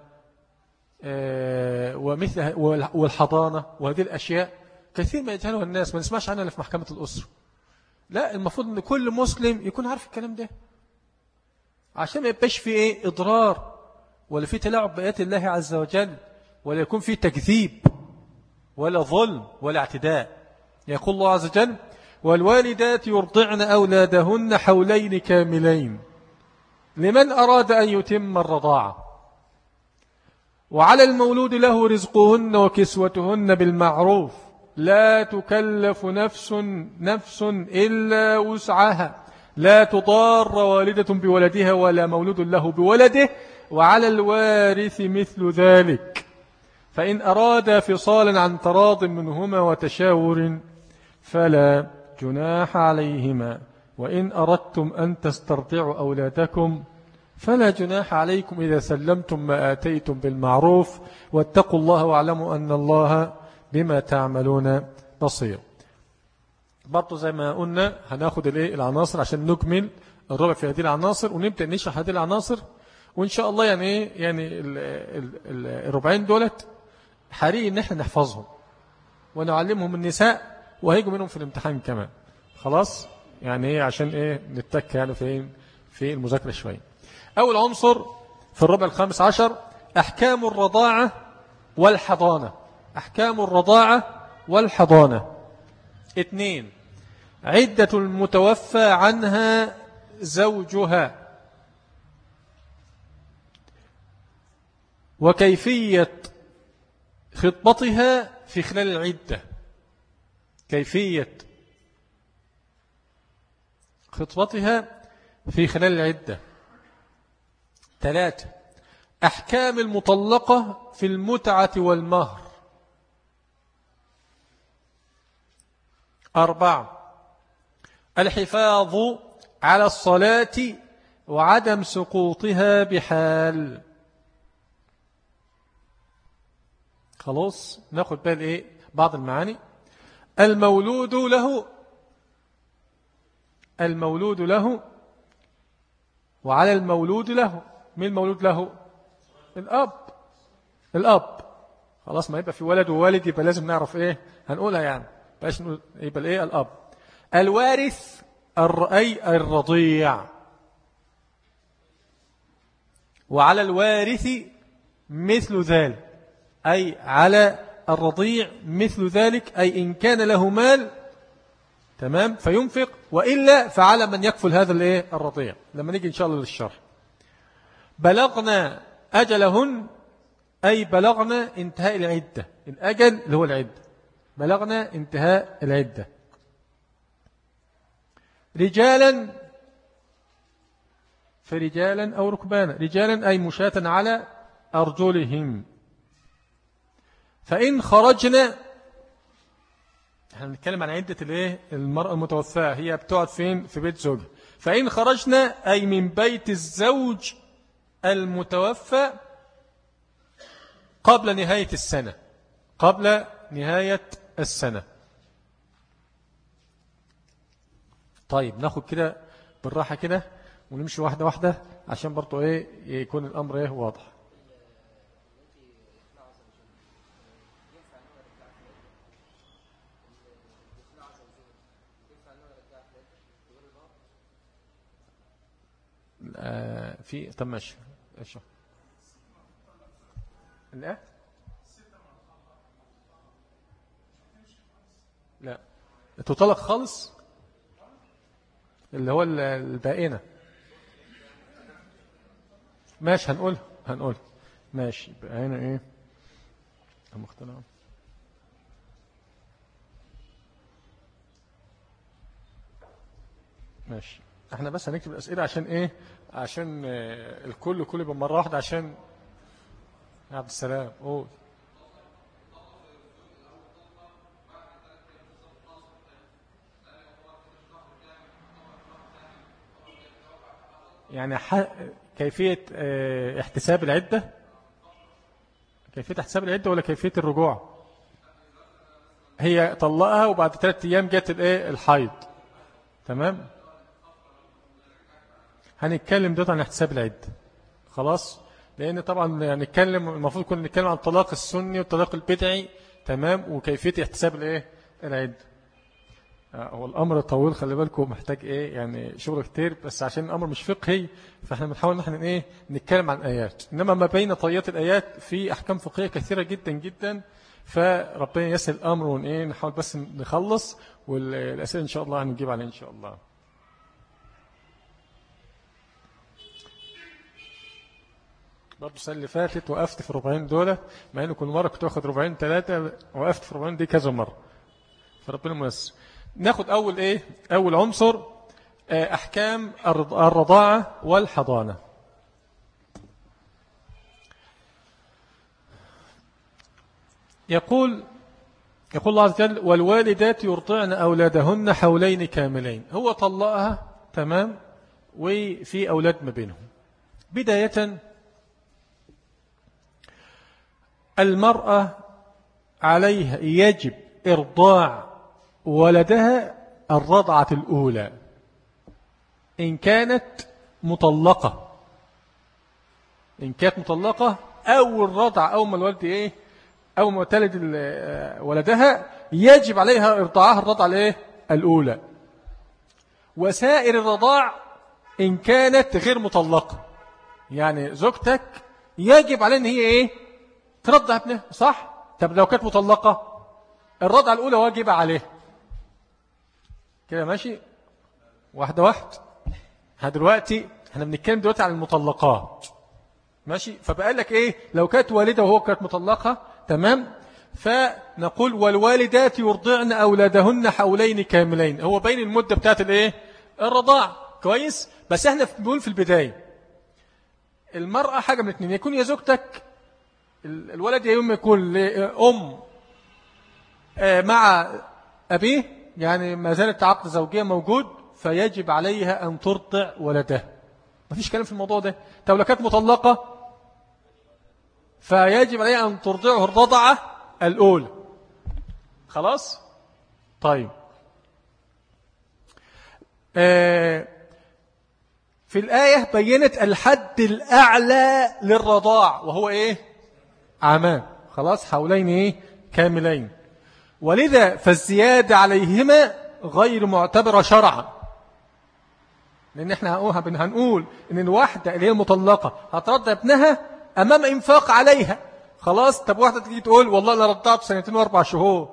S1: ومثل والحضانة، وهذه الأشياء كثير ما يجهلها الناس، ما نسمعش عنها في محكمة الأسرة. لا، المفروض أن كل مسلم يكون عارف الكلام ده، عشان ما يبقاش فيه إيه؟ إضرار، ولا فيه تلاعب بآيات الله عز وجل، ولا يكون فيه تكذيب ولا ظلم ولا اعتداء. يقول الله عز وجل: والوالدات يرضعن أولادهن حولين كاملين لمن أراد أن يتم الرضاعة، وعلى المولود له رزقهن وكسوتهن بالمعروف، لا تكلف نفس إلا وسعها، لا تضار والدة بولدها ولا مولود له بولده، وعلى الوارث مثل ذلك، فإن أراد فصالا عن تراض منهما وتشاور فلا جناح عليهما، وإن أردتم أن تسترضعوا أولادكم فلا جناح عليكم إذا سلمتم ما آتيتم بالمعروف، واتقوا الله واعلموا أن الله بما تعملون بصير. برضو زي ما قلنا هناخد العناصر عشان نكمل الربع في هذه العناصر، ونبدأ نشرح هذه العناصر، وإن شاء الله يعني الربعين دولت حري إن احنا نحفظهم ونعلمهم النساء، وهيجوا منهم في الامتحان كمان. خلاص يعني عشان نتك يعني في المذاكرة شوية. أول عنصر في الربع الخامس عشر: أحكام الرضاعة والحضانة. أحكام الرضاعة والحضانة. 2. عدة المتوفى عنها زوجها، وكيفية خطبتها في خلال العدة. كيفية خطبتها في خلال العدة. 3. أحكام المطلقة في المتعة والمهر. 4. الحفاظ على الصلاة وعدم سقوطها بحال. خلاص ناخد بال بعض المعاني. المولود له وعلى المولود له. مين المولود له؟ الأب. خلاص ما يبقى في ولد ووالد يبقى لازم نعرف هنقولها يعني، باش يبقى الأب. الوارث أي الرضيع، وعلى الوارث مثل ذلك. أي على الرضيع مثل ذلك، أي إن كان له مال تمام فينفق، وإلا فعلى من يكفل هذا الرضيع لما نيجي إن شاء الله للشرح. بلغنا أجلهن أي بلغنا انتهاء العدة، الأجل اللي هو العدة، بلغنا انتهاء العدة. رجالا فرجالا أو ركبانا، رجالا أي مشاة على أرجلهم. فإن خرجنا، احنا بنتكلم عن عدة المرأة المتوفاة، هي بتقعد فين؟ في بيت زوجها. فإن خرجنا أي من بيت الزوج المتوفى قبل نهاية السنة، قبل نهاية السنة. طيب ناخد كده بالراحة كده ونمشي واحدة واحدة عشان برضو يكون الأمر واضح. في طب ماشي ايش لا لا تطلق خالص اللي هو البائنة. ماشي هنقول ماشي بائنة مختلف. ماشي احنا بس هنكتب الأسئلة عشان عشان الكل يبقى مرة واحدة. عشان يا عبد السلام قول. يعني كيفية احتساب العدة، كيفية احتساب العدة ولا كيفية الرجوع؟ هي طلقها وبعد 3 أيام جت الحيض، تمام. هنتكلم دوت عن احتساب العدة خلاص، لأن طبعا هنتكلم المفروض كنا نتكلم عن الطلاق السني والطلاق البدعي، تمام، وكيفية احتساب العدة. هو الأمر طويل، خلي بالكم محتاج يعني شغل كتير، بس عشان الأمر مش فقهي فاحنا بنحاول ان احنا نتكلم عن آيات، إنما ما بين طيات الآيات في أحكام فقهية كثيرة جدا جدا، فربنا يسهل الأمر نحاول بس نخلص، والأسئلة إن شاء الله هنجيب عليها إن شاء الله. برضه السنة اللي فاتت وقفت في 40 دولة، مع إنه كل مرة كنت واخد 40 3، وقفت في 40 دي كذا مرة، فربنا ميسر. ناخد أول عنصر أحكام الرضاعة والحضانة. يقول الله عز وجل: والوالدات يرضعن أولادهن حولين كاملين. هو طلقها تمام، وفي أولاد ما بينهم. بداية المرأة عليها يجب إرضاع ولدها الرضعة الأولى إن كانت مطلقة. إن كانت مطلقة أول رضع، أول ما الولد أول ما تلد ولدها يجب عليها إرضاعها الرضعة الأولى. وسائر الرضاع إن كانت غير مطلقة، يعني زوجتك يجب عليها إن هي ترضع ابنها، صح؟ طب لو كانت مطلقة الرضعة الأولى واجبة عليها. كده ماشي واحدة واحدة. دلوقتي احنا بنتكلم دلوقتي عن المطلقات، ماشي؟ فبقال لك لو كانت والدة وهو كانت مطلقة، تمام، فنقول والوالدات يرضعن أولادهن حولين كاملين. هو بين المدة بتاعت الرضاع، كويس. بس احنا بنقول في البداية المرأة حاجة من اثنين: يكون يا زوجتك الولد يوم يكون لأم مع أبيه، يعني ما زالت عقد زوجية موجود، فيجب عليها أن ترضع ولدها. ما فيش كلام في الموضوع ده. طب لو كانت مطلقة فيجب عليها أن ترضعه الرضعة الأولى. خلاص؟ طيب في الآية بينت الحد الأعلى للرضاع، وهو عامان، خلاص، حولين كاملين. ولذا فالزيادة عليهما غير معتبرة شرعا، لأن احنا هنقول إن الواحدة اللي هي المطلقة هترضع ابنها أمام إنفاق عليها خلاص. طب واحدة تيجي تقول والله أنا رضعت 2 و4 شهور،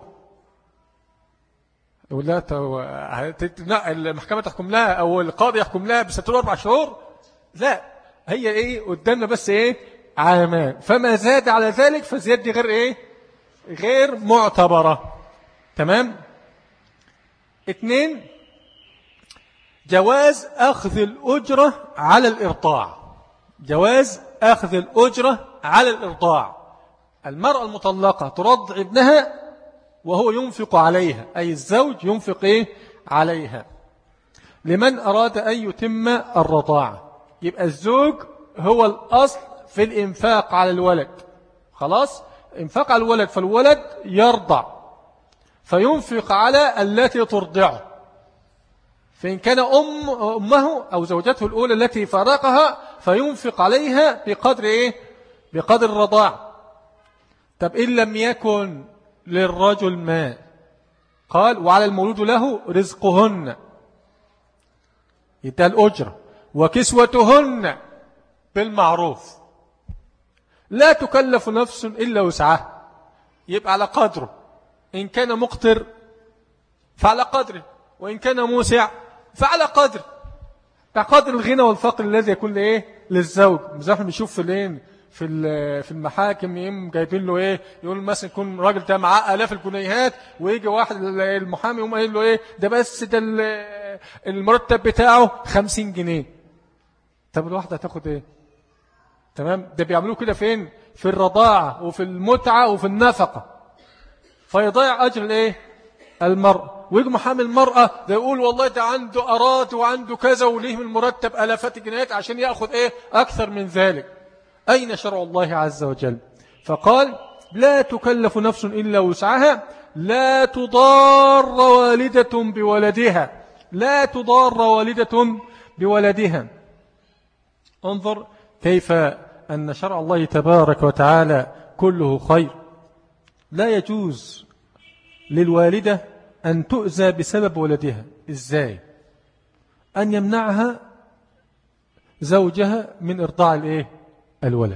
S1: يقول لا المحكمة تحكم لها أو القاضي يحكم لها ب2 و4 شهور؟ لا، هي إيه قدامنا بس إيه عامان، فما زاد على ذلك فزيادة غير إيه غير معتبرة. تمام. 2، جواز أخذ الأجرة على الإرضاع. جواز أخذ الأجرة على الإرضاع. المرأة المطلقة ترضع ابنها وهو ينفق عليها، أي الزوج ينفق إيه عليها، لمن أراد أن يتم الرضاعة. يبقى الزوج هو الأصل في الإنفاق على الولد. خلاص، إنفاق على الولد، فالولد يرضع فينفق على التي ترضعه، فإن كان أمه أو زوجته الأولى التي فارقها فينفق عليها بقدر إيه بقدر الرضاع. طب إن لم يكن للرجل ما، قال وعلى المولود له رزقهن، يدى الأجرة، وكسوتهن بالمعروف، لا تكلف نفس إلا وسعها. يبقى على قدره، إن كان مقتر فعلى قدره، وإن كان موسع فعلى قدره، بقدر الغنى والفقر الذي يكون لإيه للزوج. زي ما بنشوف في المحاكم جايبين له ايه، يقول مثلا يكون راجل ده معاه آلاف الجنيهات، ويجي واحد المحامي يقوم قايل له ايه ده بس ده المرتب بتاعه 50 جنيه. طب الواحده هتاخد ايه؟ تمام. ده بيعملوه كده فين؟ في الرضاعه وفي المتعه وفي النفقه، فيضيع اجر الايه المرأة. ويجي محامي المرأة ده يقول والله ده عنده أراضي وعنده كذا وليه من المرتب آلافات الجنيهات عشان يأخذ ايه أكثر من ذلك. أين شرع الله عز وجل؟ فقال لا تكلف نفس إلا وسعها، لا تضار والدة بولدها، لا تضار والدة بولدها. انظر كيف أن شرع الله تبارك وتعالى كله خير. لا يجوز للوالدة أن تؤذى بسبب ولدها. إزاي؟ أن يمنعها زوجها من إرضاع الإيه الولد،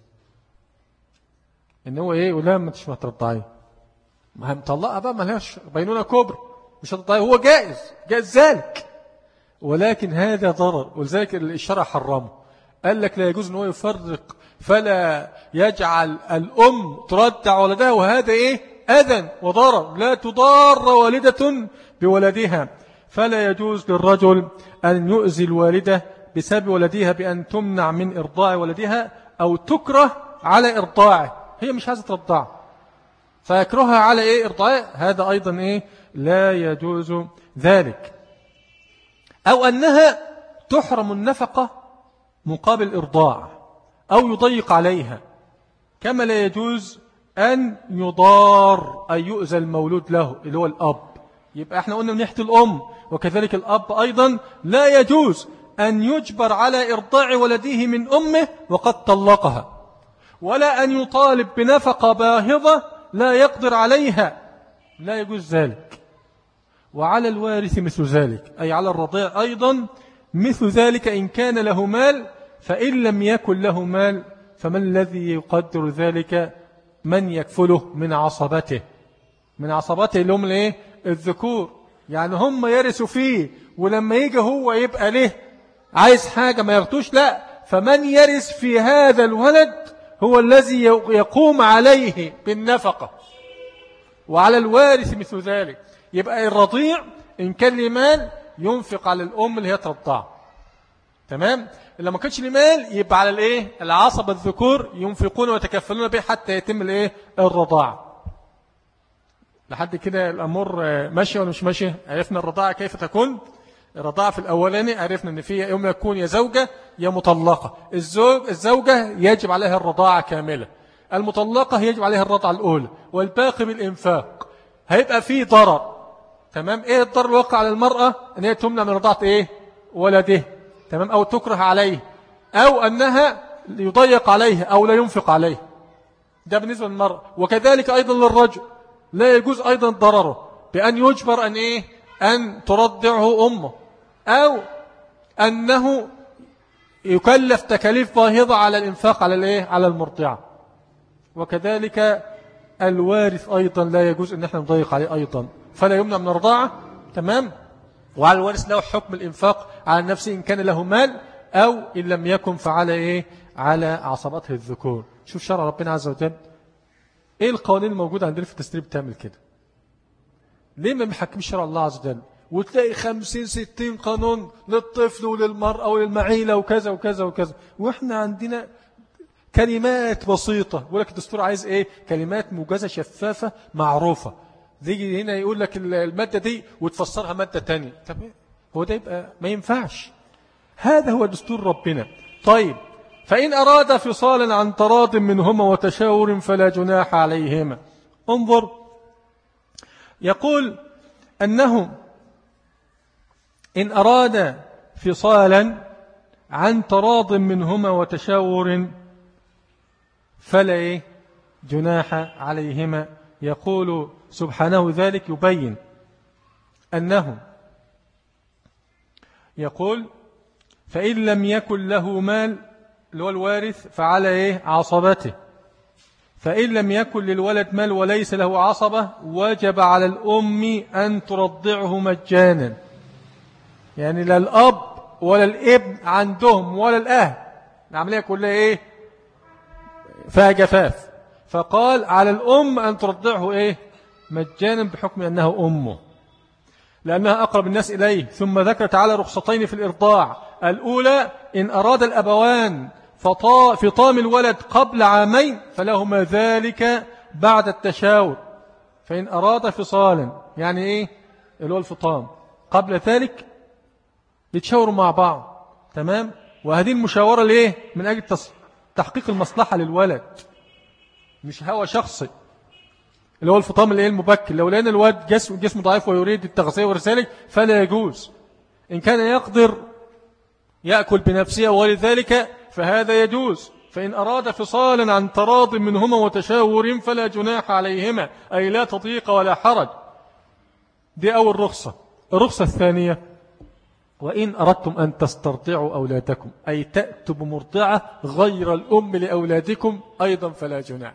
S1: إن هو إيه ولا ما تشمع ترضعيه، ما هم طلقها بقى، ما لهاش بينونة كبر، مش هترضعيه، هو جائز ذلك، ولكن هذا ضرر، ولذلك الشرع حرمه. قال لك لا يجوز أن هو يفرق، فلا يجعل الأم ترضع ولدها، وهذا إيه أذى وضرر. لا تضار والدة بولدها، فلا يجوز للرجل أن يؤذي الوالدة بسبب ولدها بأن تمنع من إرضاع ولدها أو تكره على إرضاعه. هي مش عايزة ترضع فيكرهها على إيه إرضاعه، هذا أيضا إيه لا يجوز ذلك. أو أنها تحرم النفقة مقابل إرضاع أو يضيق عليها، كما لا يجوز أن يضار أي يؤذى المولود له اللي هو الأب. يبقى احنا قلنا من ناحية الأم، وكذلك الأب أيضا لا يجوز أن يجبر على إرضاع ولده من أمه وقد طلقها، ولا أن يطالب بنفقة باهظة لا يقدر عليها، لا يجوز ذلك. وعلى الوارث مثل ذلك، أي على الرضيع أيضا مثل ذلك إن كان له مال، فإن لم يكن له مال فمن الذي يقدر ذلك؟ من يكفله من عصبته، من عصبته اللي هم الايه الذكور، يعني هم يرثوا فيه، ولما يجي هو يبقى له عايز حاجة ما يغطوش، لا، فمن يرث في هذا الولد هو الذي يقوم عليه بالنفقة، وعلى الوارث مثل ذلك. يبقى الرضيع إن كان له مال ينفق على الأم اللي هي ترضعه، تمام. إلا ما كانش له مال يبقى على الايه العصبة الذكور ينفقون ويتكفلون به حتى يتم الايه الرضاعة. لحد كده الأمور ماشية ولا مش ماشية؟ عرفنا الرضاعة كيف تكون. الرضاعة في الأولاني عرفنا أن فيها يوم يكون يا زوجة يا مطلقة. الزوجة يجب عليها الرضاعة كاملة، المطلقة يجب عليها الرضاعة الأولى، والباقي بالإنفاق. هيبقى فيه ضرر، تمام. إيه الضرر الواقع على المرأة؟ أن هي تمنع من رضاعة إيه ولده، تمام، أو تكره عليه، أو أنها يضيق عليه أو لا ينفق عليه. ده بالنسبة للمرأة. وكذلك أيضا للرجل لا يجوز أيضا ضرره بأن يجبر أن إيه أن ترضعه أمه، أو أنه يكلف تكاليف باهظة على الإنفاق على الإيه على المرضعة. وكذلك الوارث أيضا لا يجوز أن احنا نضيق عليه أيضا، فلا يمنع من الرضاعة. تمام. وعلى الوارث له حكم الإنفاق على نفسه إن كان له مال، أو إن لم يكن فعلى إيه؟ على عصبته الذكور. شوف شرع ربنا عز وجل، إيه القوانين الموجودة عندنا في التسريب بتعمل كده؟ ليه ما بيحكمش شرع الله عز وجل؟ وتلاقي 50-60 قانون للطفل وللمرأة وللمعيلة وكذا وكذا وكذا، وإحنا عندنا كلمات بسيطة. يقول لك الدستور عايز إيه؟ كلمات موجزة شفافة معروفة. يجي هنا يقول لك المادة دي وتفسرها مادة تانية. طب هو ده يبقى ما ينفعش. هذا هو دستور ربنا. طيب، فإن أراد فصالا عن تراض منهما وتشاور فلا جناح عليهما. انظر، يقول أنه إن أراد فصالا عن تراض منهما وتشاور فلا جناح عليهما. يقول سبحانه ذلك يبين أنه يقول فإن لم يكن له مال اللي هو الوارث فعلى عصبته، فإن لم يكن للولد مال وليس له عصبة وجب على الأم أن ترضعه مجانا. يعني لا الأب ولا الابن عندهم ولا الأهل، العملية كلها فيها جفاف، فقال على الأم أن ترضعه مجانا بحكم أنها أمه لأنها أقرب الناس إليه. ثم ذكر تعالى رخصتين في الإرضاع. الأولى إن أراد الأبوان فطام الولد قبل 2 عام فلهما ذلك بعد التشاور. فإن أراد فصالا يعني اللي هو الفطام قبل ذلك يتشاوروا مع بعض. تمام. وهذه المشاورة ليه؟ من أجل تحقيق المصلحة للولد، مش هوى شخصي اللي هو الفطام المبكر. لو لأن الولد جسمه ضعيف ويريد التغذية ورسالك فلا يجوز. إن كان يقدر يأكل بنفسه وغير ذلك فهذا يجوز. فإن أراد فصالا عن تراض منهما وتشاور فلا جناح عليهما، أي لا تضيق ولا حرج. دي أول رخصة. الرخصة الثانية وإن أردتم أن تسترضعوا أولادكم، أي تأتوا بمرضعة غير الأم لأولادكم أيضا فلا جناح.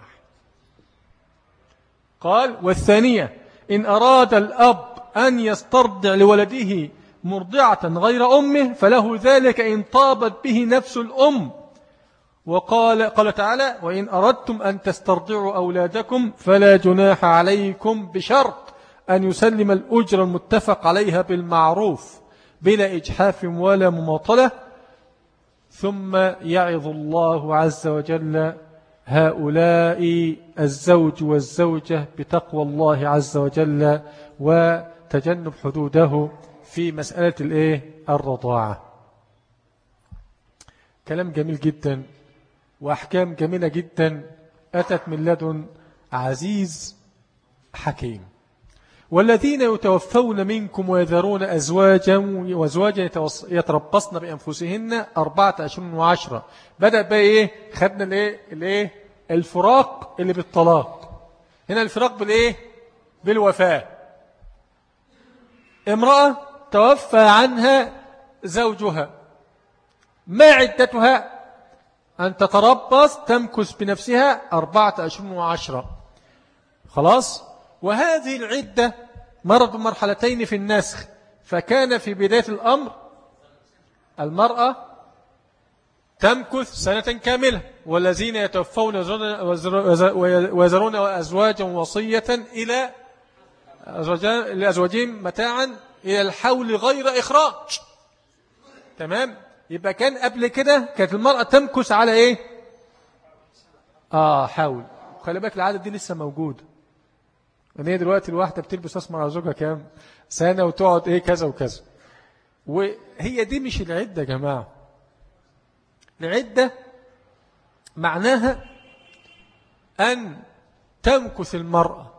S1: قال والثانية إن أراد الأب أن يسترضع لولده مرضعة غير أمه فله ذلك إن طابت به نفس الأم. قال تعالى وإن أردتم أن تسترضعوا أولادكم فلا جناح عليكم بشرط أن يسلم الأجر المتفق عليها بالمعروف بلا إجحاف ولا مماطلة. ثم يعظ الله عز وجل هؤلاء الزوج والزوجة بتقوى الله عز وجل وتجنب حدوده في مسألة الرضاعة. كلام جميل جدا وأحكام جميلة جدا أتت من لدن عزيز حكيم. والذين يتوفون منكم ويذرون أزواجا يتربصن بأنفسهن 4 أشهر و10. بدأ بقى خدنا الفراق اللي بالطلاق. هنا الفراق بالوفاة. امرأة توفى عنها زوجها، ما عدتها؟ أن تتربص تمكث بنفسها 4 أشهر و10. خلاص. وهذه العدة مرت بمرحلتين في النسخ. فكان في بداية الأمر المرأة تمكث 1 سنة كاملة، والذين يتوفون ويذرون أزواجا وصية إلى أزواجهم متاعا إلى الحول غير إخراج. تمام. يبقى كان قبل كده كانت المرأة تمكث على حول. خلي بالك العادة دي لسه موجودة. يعني دلوقتي الواحدة بتلبس أسمر على زوجها كام سنة وتقعد كذا وكذا. وهي دي مش العدة يا جماعة. العدة معناها أن تمكث المرأة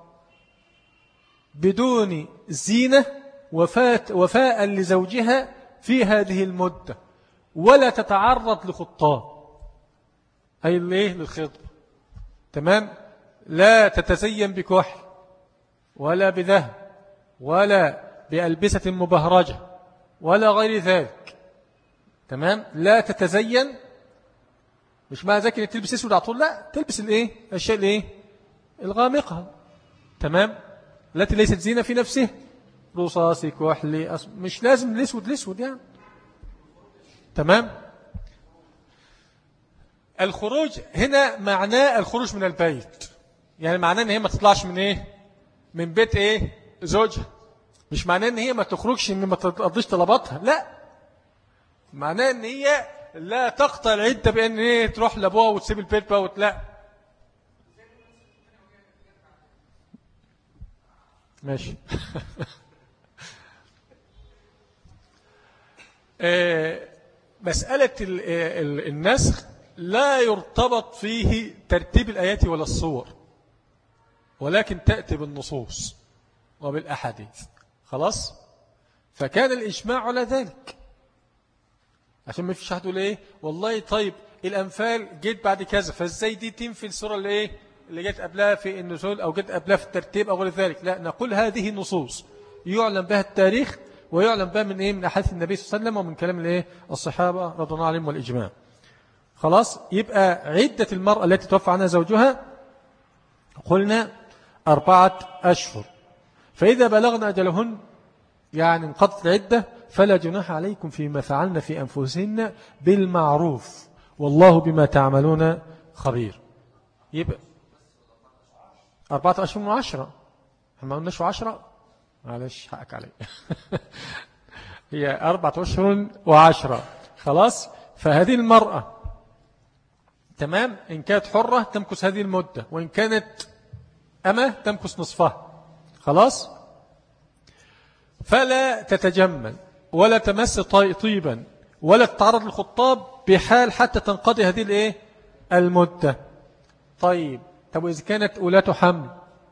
S1: بدون زينة وفاء لزوجها في هذه المدة، ولا تتعرض لخطاب أي للخطب. تمام. لا تتزين بكحل ولا بذهب ولا بألبسة مبهرجة ولا غير ذلك. تمام. لا تتزين مش معنى ذلك انك تلبس اسود على طول، لا، تلبس الايه الاشياء الايه الغامقة، تمام، التي ليست زينة في نفسه، رصاصي كحلي مش لازم الاسود يعني، تمام. الخروج هنا معناه الخروج من البيت، يعني معناه ان هي ما تطلعش من ايه من بيت ايه زوجها، مش معناه ان هي ما تخرجش ان ما تقضيش طلباتها، لا، معناه ان هي لا تقطع العدة بان ايه تروح لابوها وتسيب البيت بقى لا. ماشي. مسألة النسخ لا يرتبط فيه ترتيب الآيات ولا الصور، ولكن تأتي بالنصوص وبالأحاديث، خلاص. فكان الإجماع على ذلك، عشان ما فيش حد يقول ايه والله طيب الأنفال جيت بعد كذا، فازاي دي تنفي السورة اللي جت قبلها في النزول أو جت قبلها في الترتيب أو غير ذلك. لا، نقول هذه نصوص يعلم بها التاريخ ويعلم بها من أحاديث النبي صلى الله عليه وسلم ومن كلام الصحابة رضي الله عنهم والإجماع. خلاص، يبقى عدة المرأة التي توفى عنها زوجها قلنا 4 أشهر، فإذا بلغنا أجلهن يعني انقضت العدة فلا جناح عليكم فيما فعلن في أنفسهن بالمعروف والله بما تعملون خبير. يبقى 4 أشهر و10، احنا ما قلناش 10، معلش حقك علي. هي 4 أشهر و10، خلاص. فهذه المرأة تمام، إن كانت حرة تمكث هذه المدة، وإن كانت أمة تمكث نصفها، خلاص. فلا تتجمل ولا تمس طيبا ولا تتعرض للخطاب بحال حتى تنقضي هذه المدة. طيب وإذا كانت أولاة حمل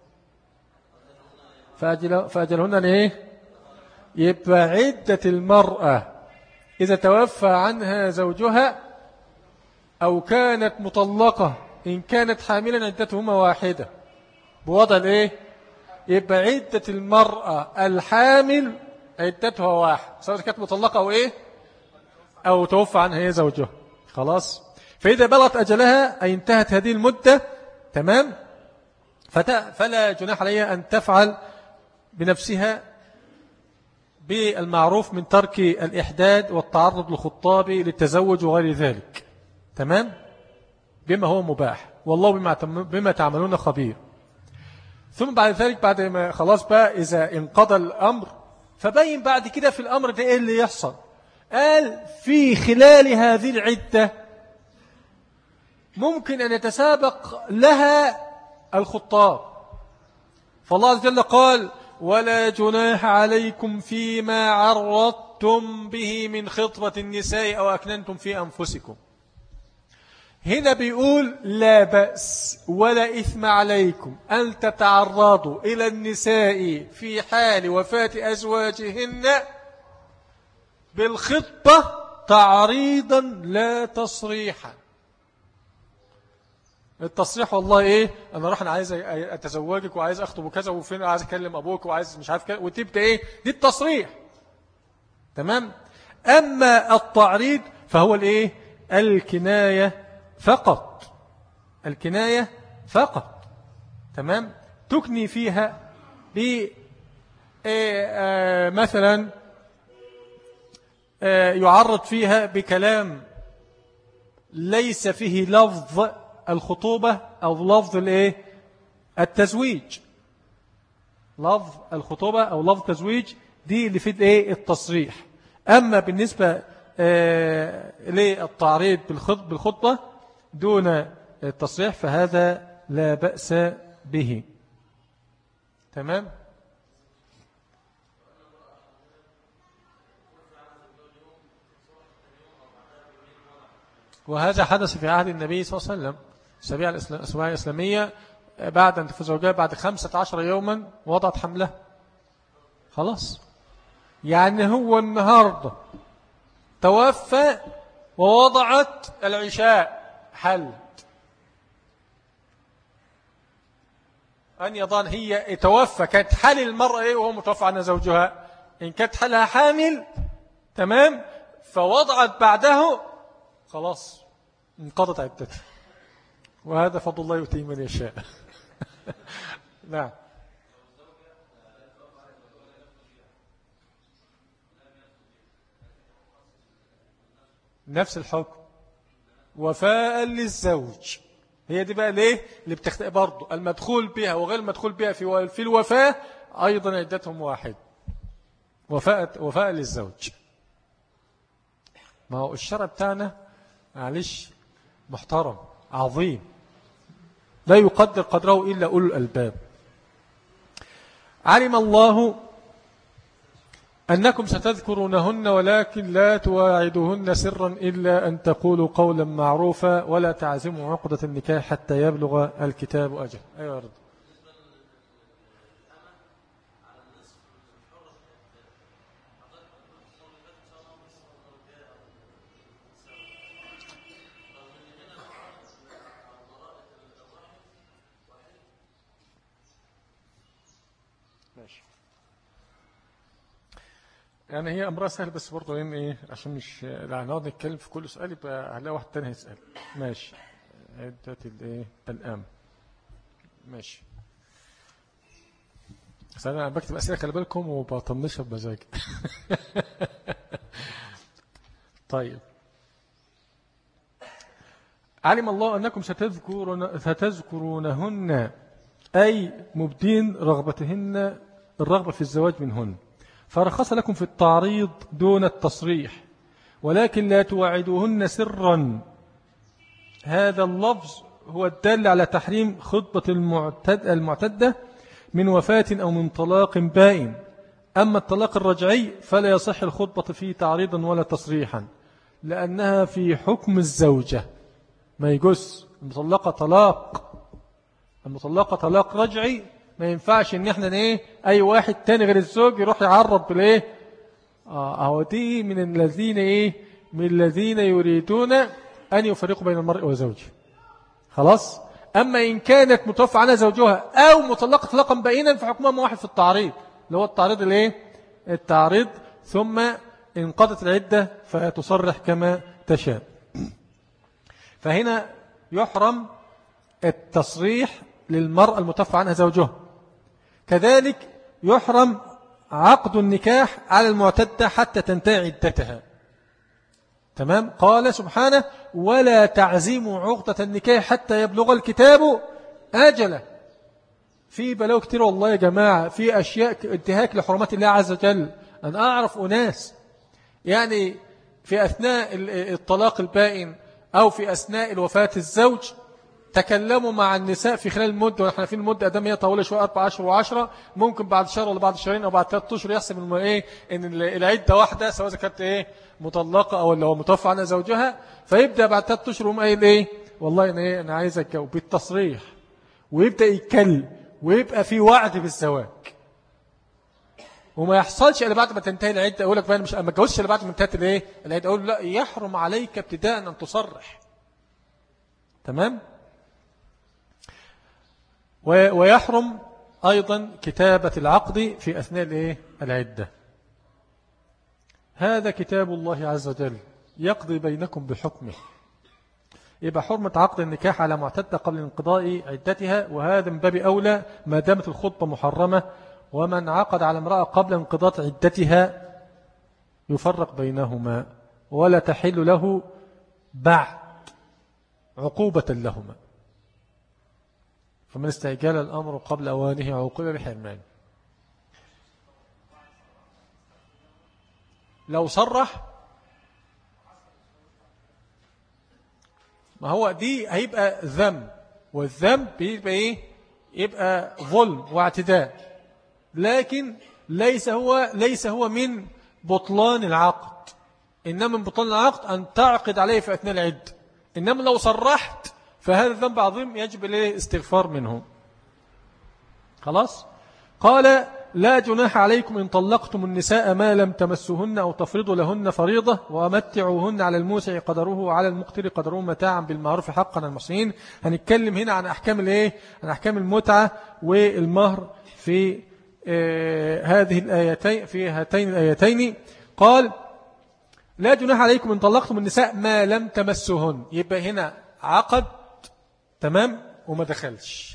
S1: فأجلهن يبقى عدة المرأة إذا توفى عنها زوجها أو كانت مطلقة إن كانت حاملا عدتهما واحدة بوضع يبقى عدة المرأة الحامل عدتها واحد، سواء كانت مطلقة أو توفى عنها زوجها، خلاص. فإذا بلغت أجلها أي انتهت هذه المدة، تمام، فلا جناح عليها أن تفعل بنفسها بالمعروف من ترك الإحداد والتعرض للخطاب للتزوج وغير ذلك، تمام، بما هو مباح والله بما تعملون خبير. ثم بعد ذلك بعد ما خلاص بقى إذا انقضى الأمر فبين بعد كده في الأمر ده إيه اللي يحصل. قال في خلال هذه العدة ممكن أن يتسابق لها الخطاب، فالله عز وجل قال ولا جناح عليكم فيما عرضتم به من خطبة النساء أو أكننتم في أنفسكم. هنا بيقول لا بأس ولا إثم عليكم أن تتعرضوا إلى النساء في حال وفاة أزواجهن بالخطبة تعريضا لا تصريحا. التصريح والله أنا راح أنا عايز أتزوجك وعايز أخطب وكذا وفين عايز أكلم أبوك وعايز مش عارف كذا وتبدأ دي التصريح، تمام. أما التعريض فهو الكناية فقط، الكناية فقط، تمام. تكني فيها مثلا يعرض فيها بكلام ليس فيه لفظ الخطوبة أو لفظ التزويج، لفظ الخطوبة أو لفظ التزويج دي اللي في التصريح. أما بالنسبة للتعريض بالخطبة دون التصريح فهذا لا بأس به، تمام. وهذا حدث في عهد النبي صلى الله عليه وسلم. السبيعة الإسلامية بعد أن تفوز زوجها بعد 15 يوما وضعت حمله، خلاص. يعني هو النهاردة توفى ووضعت العشاء حلت أن يضان هي توفى، كانت حال المرأة وهو متوفى عنها زوجها، إن كانت حالها حامل، تمام، فوضعت بعده خلاص انقضت عدتها، وهذا فضل الله يؤتيه من يشاء. نعم. نفس الحكم وفاء للزوج. هي دي بقى ليه اللي برضو المدخول بها وغير المدخول بها في الوفاة أيضا عدتهم واحد، وفاء للزوج. ما هو الشرع بتاعنا معلش محترم عظيم لا يقدر قدره إلا أولو الألباب. علم الله أنكم ستذكرونهن ولكن لا تواعدوهن سرا إلا أن تقولوا قولا معروفا ولا تعزموا عقدة النكاح حتى يبلغ الكتاب أجله. أيوة يا رضا. ماشي. يعني هي أمرها سهل بس برضه إيه عشان مش نقعد نتكلم في كل سؤال يبقى هنلاقي واحد تاني هيسأل. ماشي. عدة الإيه الأم. ماشي. بس أنا بكتب أسئلة خلي بالكم وبطنشها بمزاجي. طيب. علم الله أنكم ستذكرونهن أي مبدين رغبتهن الرغبة في الزواج منهن، فرخص لكم في التعريض دون التصريح، ولكن لا توعدوهن سرا. هذا اللفظ هو الدال على تحريم خطبة المعتدة من وفاة أو من طلاق بائن. أما الطلاق الرجعي فلا يصح الخطبة فيه تعريضا ولا تصريحا، لأنها في حكم الزوجة. ما يجوز المطلقة طلاق رجعي، ما ينفعش ان احنا اي واحد تاني غير الزوج يروح يعرض بالايه اهو دي من الذين يريدون ان يفرقوا بين المرء وزوجه. خلاص. اما ان كانت متوفى عنها زوجها او مطلقة طلاقا بائنا فحكمهم واحد في التعريض، اللي هو التعريض ثم انقضت العدة فتصرح كما تشاء. فهنا يحرم التصريح للمرأة المتوفى عنها زوجها. كذلك يحرم عقد النكاح على المعتدة حتى تنتهي عدتها. تمام. قال سبحانه ولا تعزموا عقدة النكاح حتى يبلغ الكتاب أجله. في بلاو كتير والله يا جماعة، في أشياء انتهاك لحرمات الله عز وجل. أنا أعرف أناس يعني في أثناء الطلاق البائن أو في أثناء الوفاة الزوج تكلموا مع النساء في خلال المدة، ونحن في المدة أدام هي طويلة شوية 4 أشهر و10، ممكن بعد شهر ولا بعد شهرين أو بعد 3 أشهر يحسب إن العدة واحدة سواء كانت مطلقة أو لو متوفى عنها زوجها، فيبدأ بعد 3 أشهر قايل والله أنا عايز أتجوز بالتصريح، ويبدأ يتكلم ويبقى في وعد بالزواج، وما يحصلش إلا بعد ما تنتهي العدة أقول لك بقى أنا مش ما اتجوزش إلا بعد ما انتهت العدة. أقول لا، يحرم عليك ابتداء أن تصرح. تمام. ويحرم أيضا كتابة العقد في أثناء العدة. هذا كتاب الله عز وجل يقضي بينكم بحكمه. يبقى حرمة عقد النكاح على معتدة قبل انقضاء عدتها، وهذا من باب أولى ما دامت الخطبة محرمة. ومن عقد على امرأة قبل انقضاء عدتها يفرق بينهما ولا تحل له بعد عقوبة لهما. فمن استعجال الأمر قبل أوانه عوقب بحرمان. لو صرح ما هو دي هيبقى ذنب، والذنب بيبقى يبقى ظلم واعتداء، لكن ليس هو من بطلان العقد. إنما من بطلان العقد أن تعقد عليه في أثناء العدة. إنما لو صرحت فهذا ذنب عظيم يجب الاستغفار منه. خلاص. قال لا جناح عليكم إن طلقتم النساء ما لم تمسهن أو تفرضوا لهن فريضة ومتعوهن على الموسع قدره وعلى المقتر قدره متاعا بالمعروف حقا على المحسنين. هنتكلم هنا عن أحكام عن أحكام المتعة والمهر في هذه الآيتين، في هاتين الآيتين. قال لا جناح عليكم إن طلقتم النساء ما لم تمسوهن، يبقى هنا عقد تمام وما دخلش.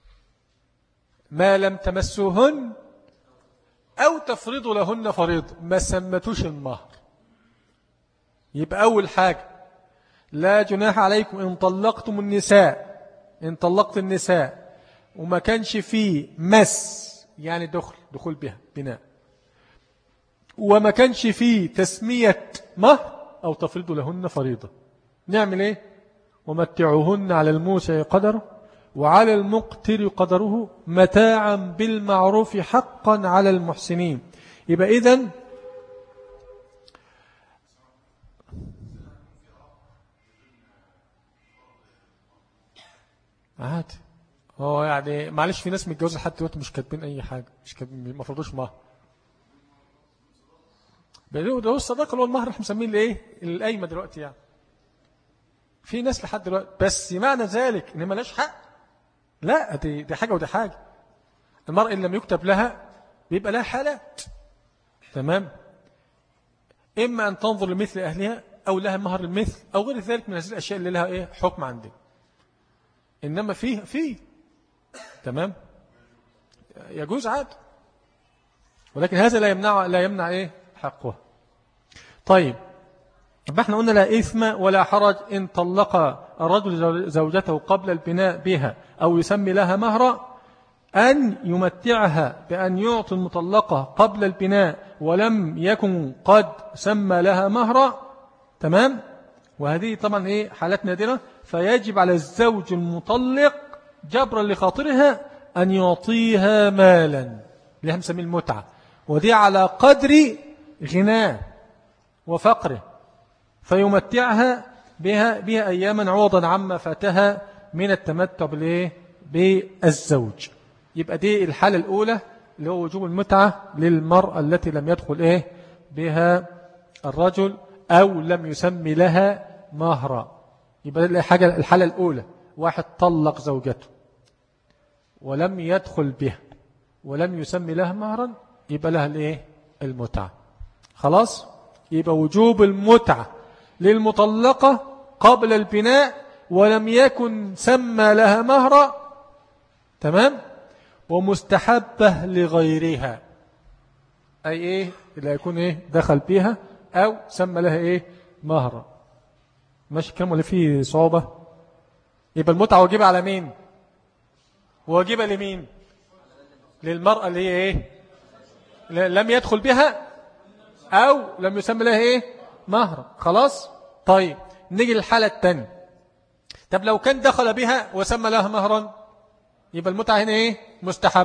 S1: ما لم تمسوهن أو تفرضوا لهن فريضة، ما سمتوش المهر. يبقى أول حاجة لا جناح عليكم إن طلقتم النساء، إن طلقت النساء وما كانش فيه مس يعني دخول بها بناء، وما كانش فيه تسمية مهر أو تفرضوا لهن فريضة، نعمل إيه؟ ومتعوهن على الموسع قدره وعلى المقتر قدره متاعا بالمعروف حقا على المحسنين. يبقى إذن عادي، هو يعني معلش في ناس متجوزة لحد دلوقتي مش كاتبين أي حاجة، مش كاتبين، ما فرضوش مهر. ده الصداقة اللي هو المهر احنا مسميه الايه القايمة دلوقتي يعني. في ناس لحد دلوقتي، بس معنى ذلك ان مالهاش حق؟ لا، دي حاجة ودي حاجة. المرأة اللي لم يكتب لها بيبقى لها حالات، تمام، إما أن تنظر لمثل أهلها أو لها مهر المثل أو غير ذلك من هذه الأشياء اللي لها إيه حكم عندنا. إنما فيه تمام يجوز عاد، ولكن هذا لا يمنع إيه حقه. طيب احنا قلنا لا إثم ولا حرج إن طلق الرجل زوجته قبل البناء بها أو يسمي لها مهرا أن يمتعها بأن يعطي المطلقة قبل البناء ولم يكن قد سمى لها مهرا، تمام. وهذه طبعا إيه حالات نادرة، فيجب على الزوج المطلق جبرا لخاطرها أن يعطيها مالا اللي هم نسميه المتعة، ودي على قدر غناه وفقره، فيمتعها بها أياما عوضا عما فاتها من التمتع بالزوج. يبقى دي الحالة الأولى اللي هو وجوب المتعة للمرأة التي لم يدخل بها الرجل أو لم يسمي لها مهرا. يبقى الحالة الأولى، واحد طلق زوجته ولم يدخل بها ولم يسمي لها مهرا، يبقى لها المتعة. خلاص، يبقى وجوب المتعة للمطلقة قبل البناء ولم يكن سمى لها مهرا، تمام، ومستحبة لغيرها، أي اللي يكون دخل بها أو سمى لها مهرا. ماشي كم ولا فيه صعوبة؟ يبقى المتعة واجبة على مين؟ واجبة لمين؟ للمرأة اللي هي لم يدخل بها أو لم يسمى لها مهرا. خلاص. طيب نيجي للحالة الثانية. طب لو كان دخل بها وسمى لها مهرا، يبقى المتعة هنا مستحب.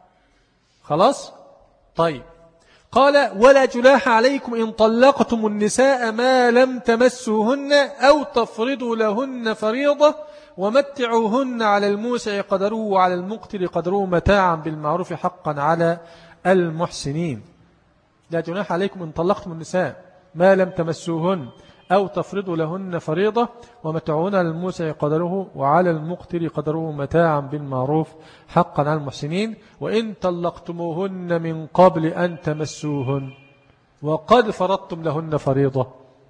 S1: خلاص. طيب قال ولا جناح عليكم إن طلقتم النساء ما لم تمسوهن أو تفرضوا لهن فريضة ومتعوهن على الموسع قدره وعلى المقتر قدره متاعا بالمعروف حقا على المحسنين. لا جناح عليكم إن طلقتم النساء ما لم تمسوهن أو تفرضوا لهن فريضة ومتعوهن على الموسع قدره وعلى المقتر قدره متاعا بالمعروف حقا على المحسنين. وإن طلقتموهن من قبل أن تمسوهن وقد فرضتم لهن فريضة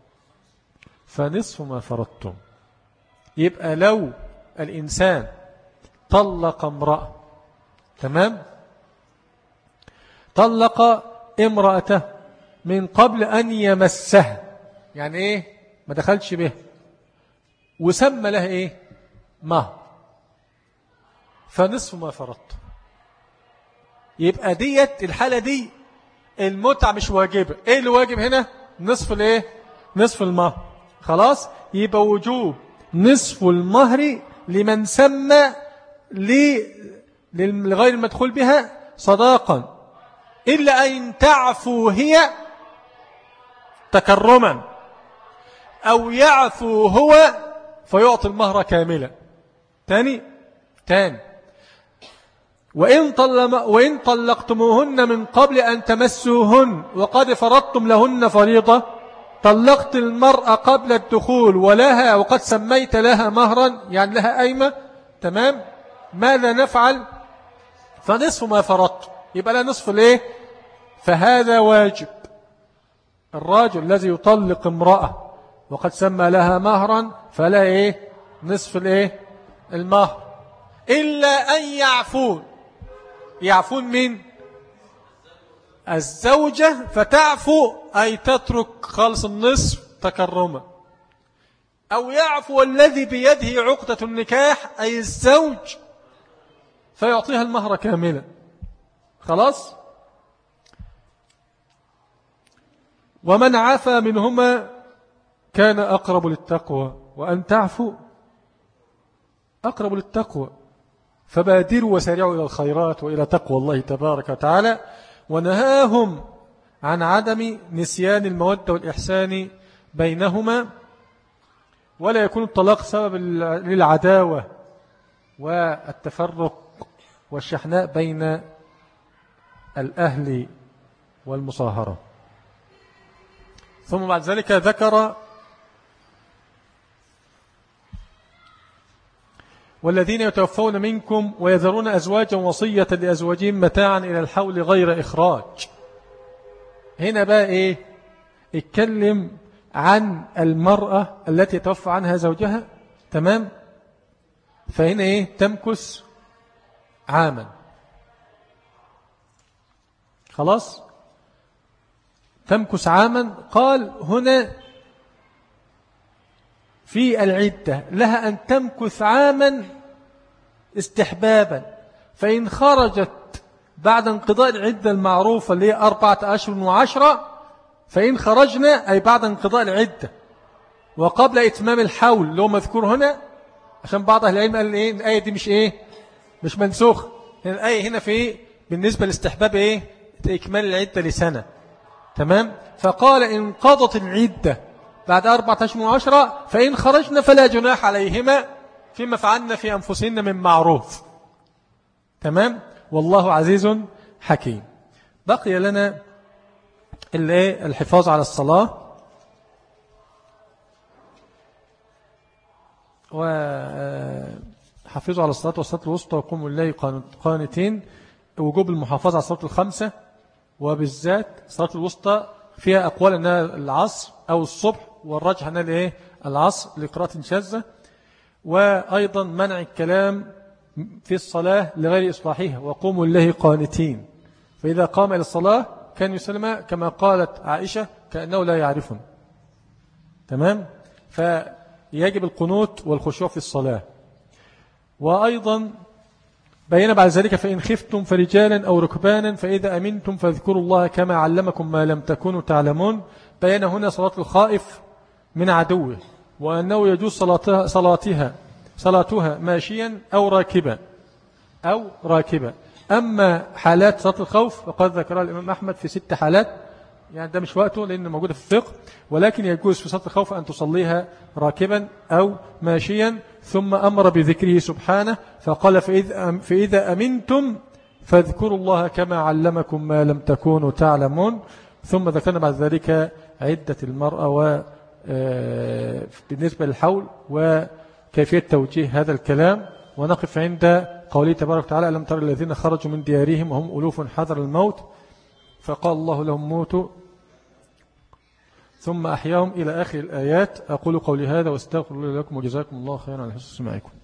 S1: فنصف ما فرضتم. يبقى لو الإنسان طلق امرأة، تمام، طلق امرأته من قبل أن يمسها، يعني ما دخلش به، وسمى لها مهر، فنصف ما فرضت. يبقى ديت الحالة دي المتعة مش واجبة. اللي واجب هنا نصف نصف المهر. خلاص. يبقى وجوب نصف المهر لمن سمى لغير المدخول بها صداقا، إلا أن تعفو هي تكرما أو يعفو هو فيعطي المهر كاملا. تاني وإن طلقتموهن من قبل أن تمسوهن وقد فرضتم لهن فريضة، طلقت المرأة قبل الدخول ولها وقد سميت لها مهرا، يعني لها قايمة، تمام، ماذا نفعل؟ فنصف ما فرضت. يبقى لا نصف فهذا واجب. الراجل الذي يطلق امرأة وقد سمى لها مهرا فلا إيه نصف الإيه المهر إلا أن يعفون. يعفون من الزوجة فتعفو أي تترك خالص النصف تكرما، أو يعفو الذي بيده عقدة النكاح أي الزوج فيعطيها المهر كاملا. خلاص. ومن عفا منهما كان أقرب للتقوى، وأن تعفو أقرب للتقوى، فبادروا وسارعوا إلى الخيرات وإلى تقوى الله تبارك وتعالى. ونهاهم عن عدم نسيان المودة والإحسان بينهما، ولا يكون الطلاق سبب للعداوة والتفرق والشحناء بين الأهل والمصاهرة. ثم بعد ذلك ذكر والذين يتوفون منكم ويذرون أزواجا وصية لأزواجهم متاعا إلى الحول غير إخراج. هنا بقى إيه؟ اتكلم عن المرأة التي يتوفى عنها زوجها، تمام؟ فهنا إيه؟ تمكث عاما. خلاص؟ تمكث عاما. قال هنا في العدة لها أن تمكث عاما استحبابا، فإن خرجت بعد انقضاء العدة المعروفة اللي هي 4 أشهر و10، فإن خرجنا أي بعد انقضاء العدة وقبل إتمام الحول اللي هو مذكور هنا، عشان بعض أهل العلم قال إيه الآية دي مش منسوخ. الآية هنا في إيه؟ بالنسبة لاستحباب إيه؟ إكمال العدة لسنة، تمام؟ فقال إن قضت العدة بعد 4 أشهر و10 فإن خرجنا فلا جناح عليهما فيما فعلنا في أنفسهن من معروف، تمام؟ والله عزيز حكيم. بقي لنا الحفاظ على الصلاة، وحفظوا على الصلاة والصلاة الوسطى وقوموا لله قانتين. وجوب المحافظة على الصلاة الخمسة، وبالذات الصلاة الوسطى فيها أقوال أنها العصر أو الصبح، والراجح أنها العصر لقراءة شاذة. وأيضا منع الكلام في الصلاة لغير إصلاحها، وقوموا لله قانتين. فإذا قام إلى الصلاة كان يسلم كما قالت عائشة كأنه لا يعرفون، تمام؟ فيجب القنوت والخشوع في الصلاة. وأيضا بين بعد ذلك فإن خفتم فرجالا أو ركبانا فإذا أمنتم فاذكروا الله كما علمكم ما لم تكونوا تعلمون. بين هنا صلاة الخائف من عدوه، وأنه يجوز صلاتها ماشيا أو راكبا. أما حالات صلاة الخوف فقد ذكرها الإمام أحمد في 6 حالات، يعني ده مش وقته لأن موجودة في الفقه، ولكن يجوز في صلاة الخوف أن تصليها راكبا أو ماشيا. ثم أمر بذكره سبحانه فقال فإذا أمنتم فاذكروا الله كما علمكم ما لم تكونوا تعلمون. ثم ذكرنا بعد ذلك عدة المرأة بالنسبة للحول وكيفية توجيه هذا الكلام. ونقف عند قوله تبارك وتعالى ألم تر الذين خرجوا من ديارهم وهم ألوف حذر الموت فقال الله لهم موتوا ثم أحياهم إلى آخر الآيات. أقول قولي هذا واستغفر الله لكم وجزاكم الله خيرا على حسن سماعكم.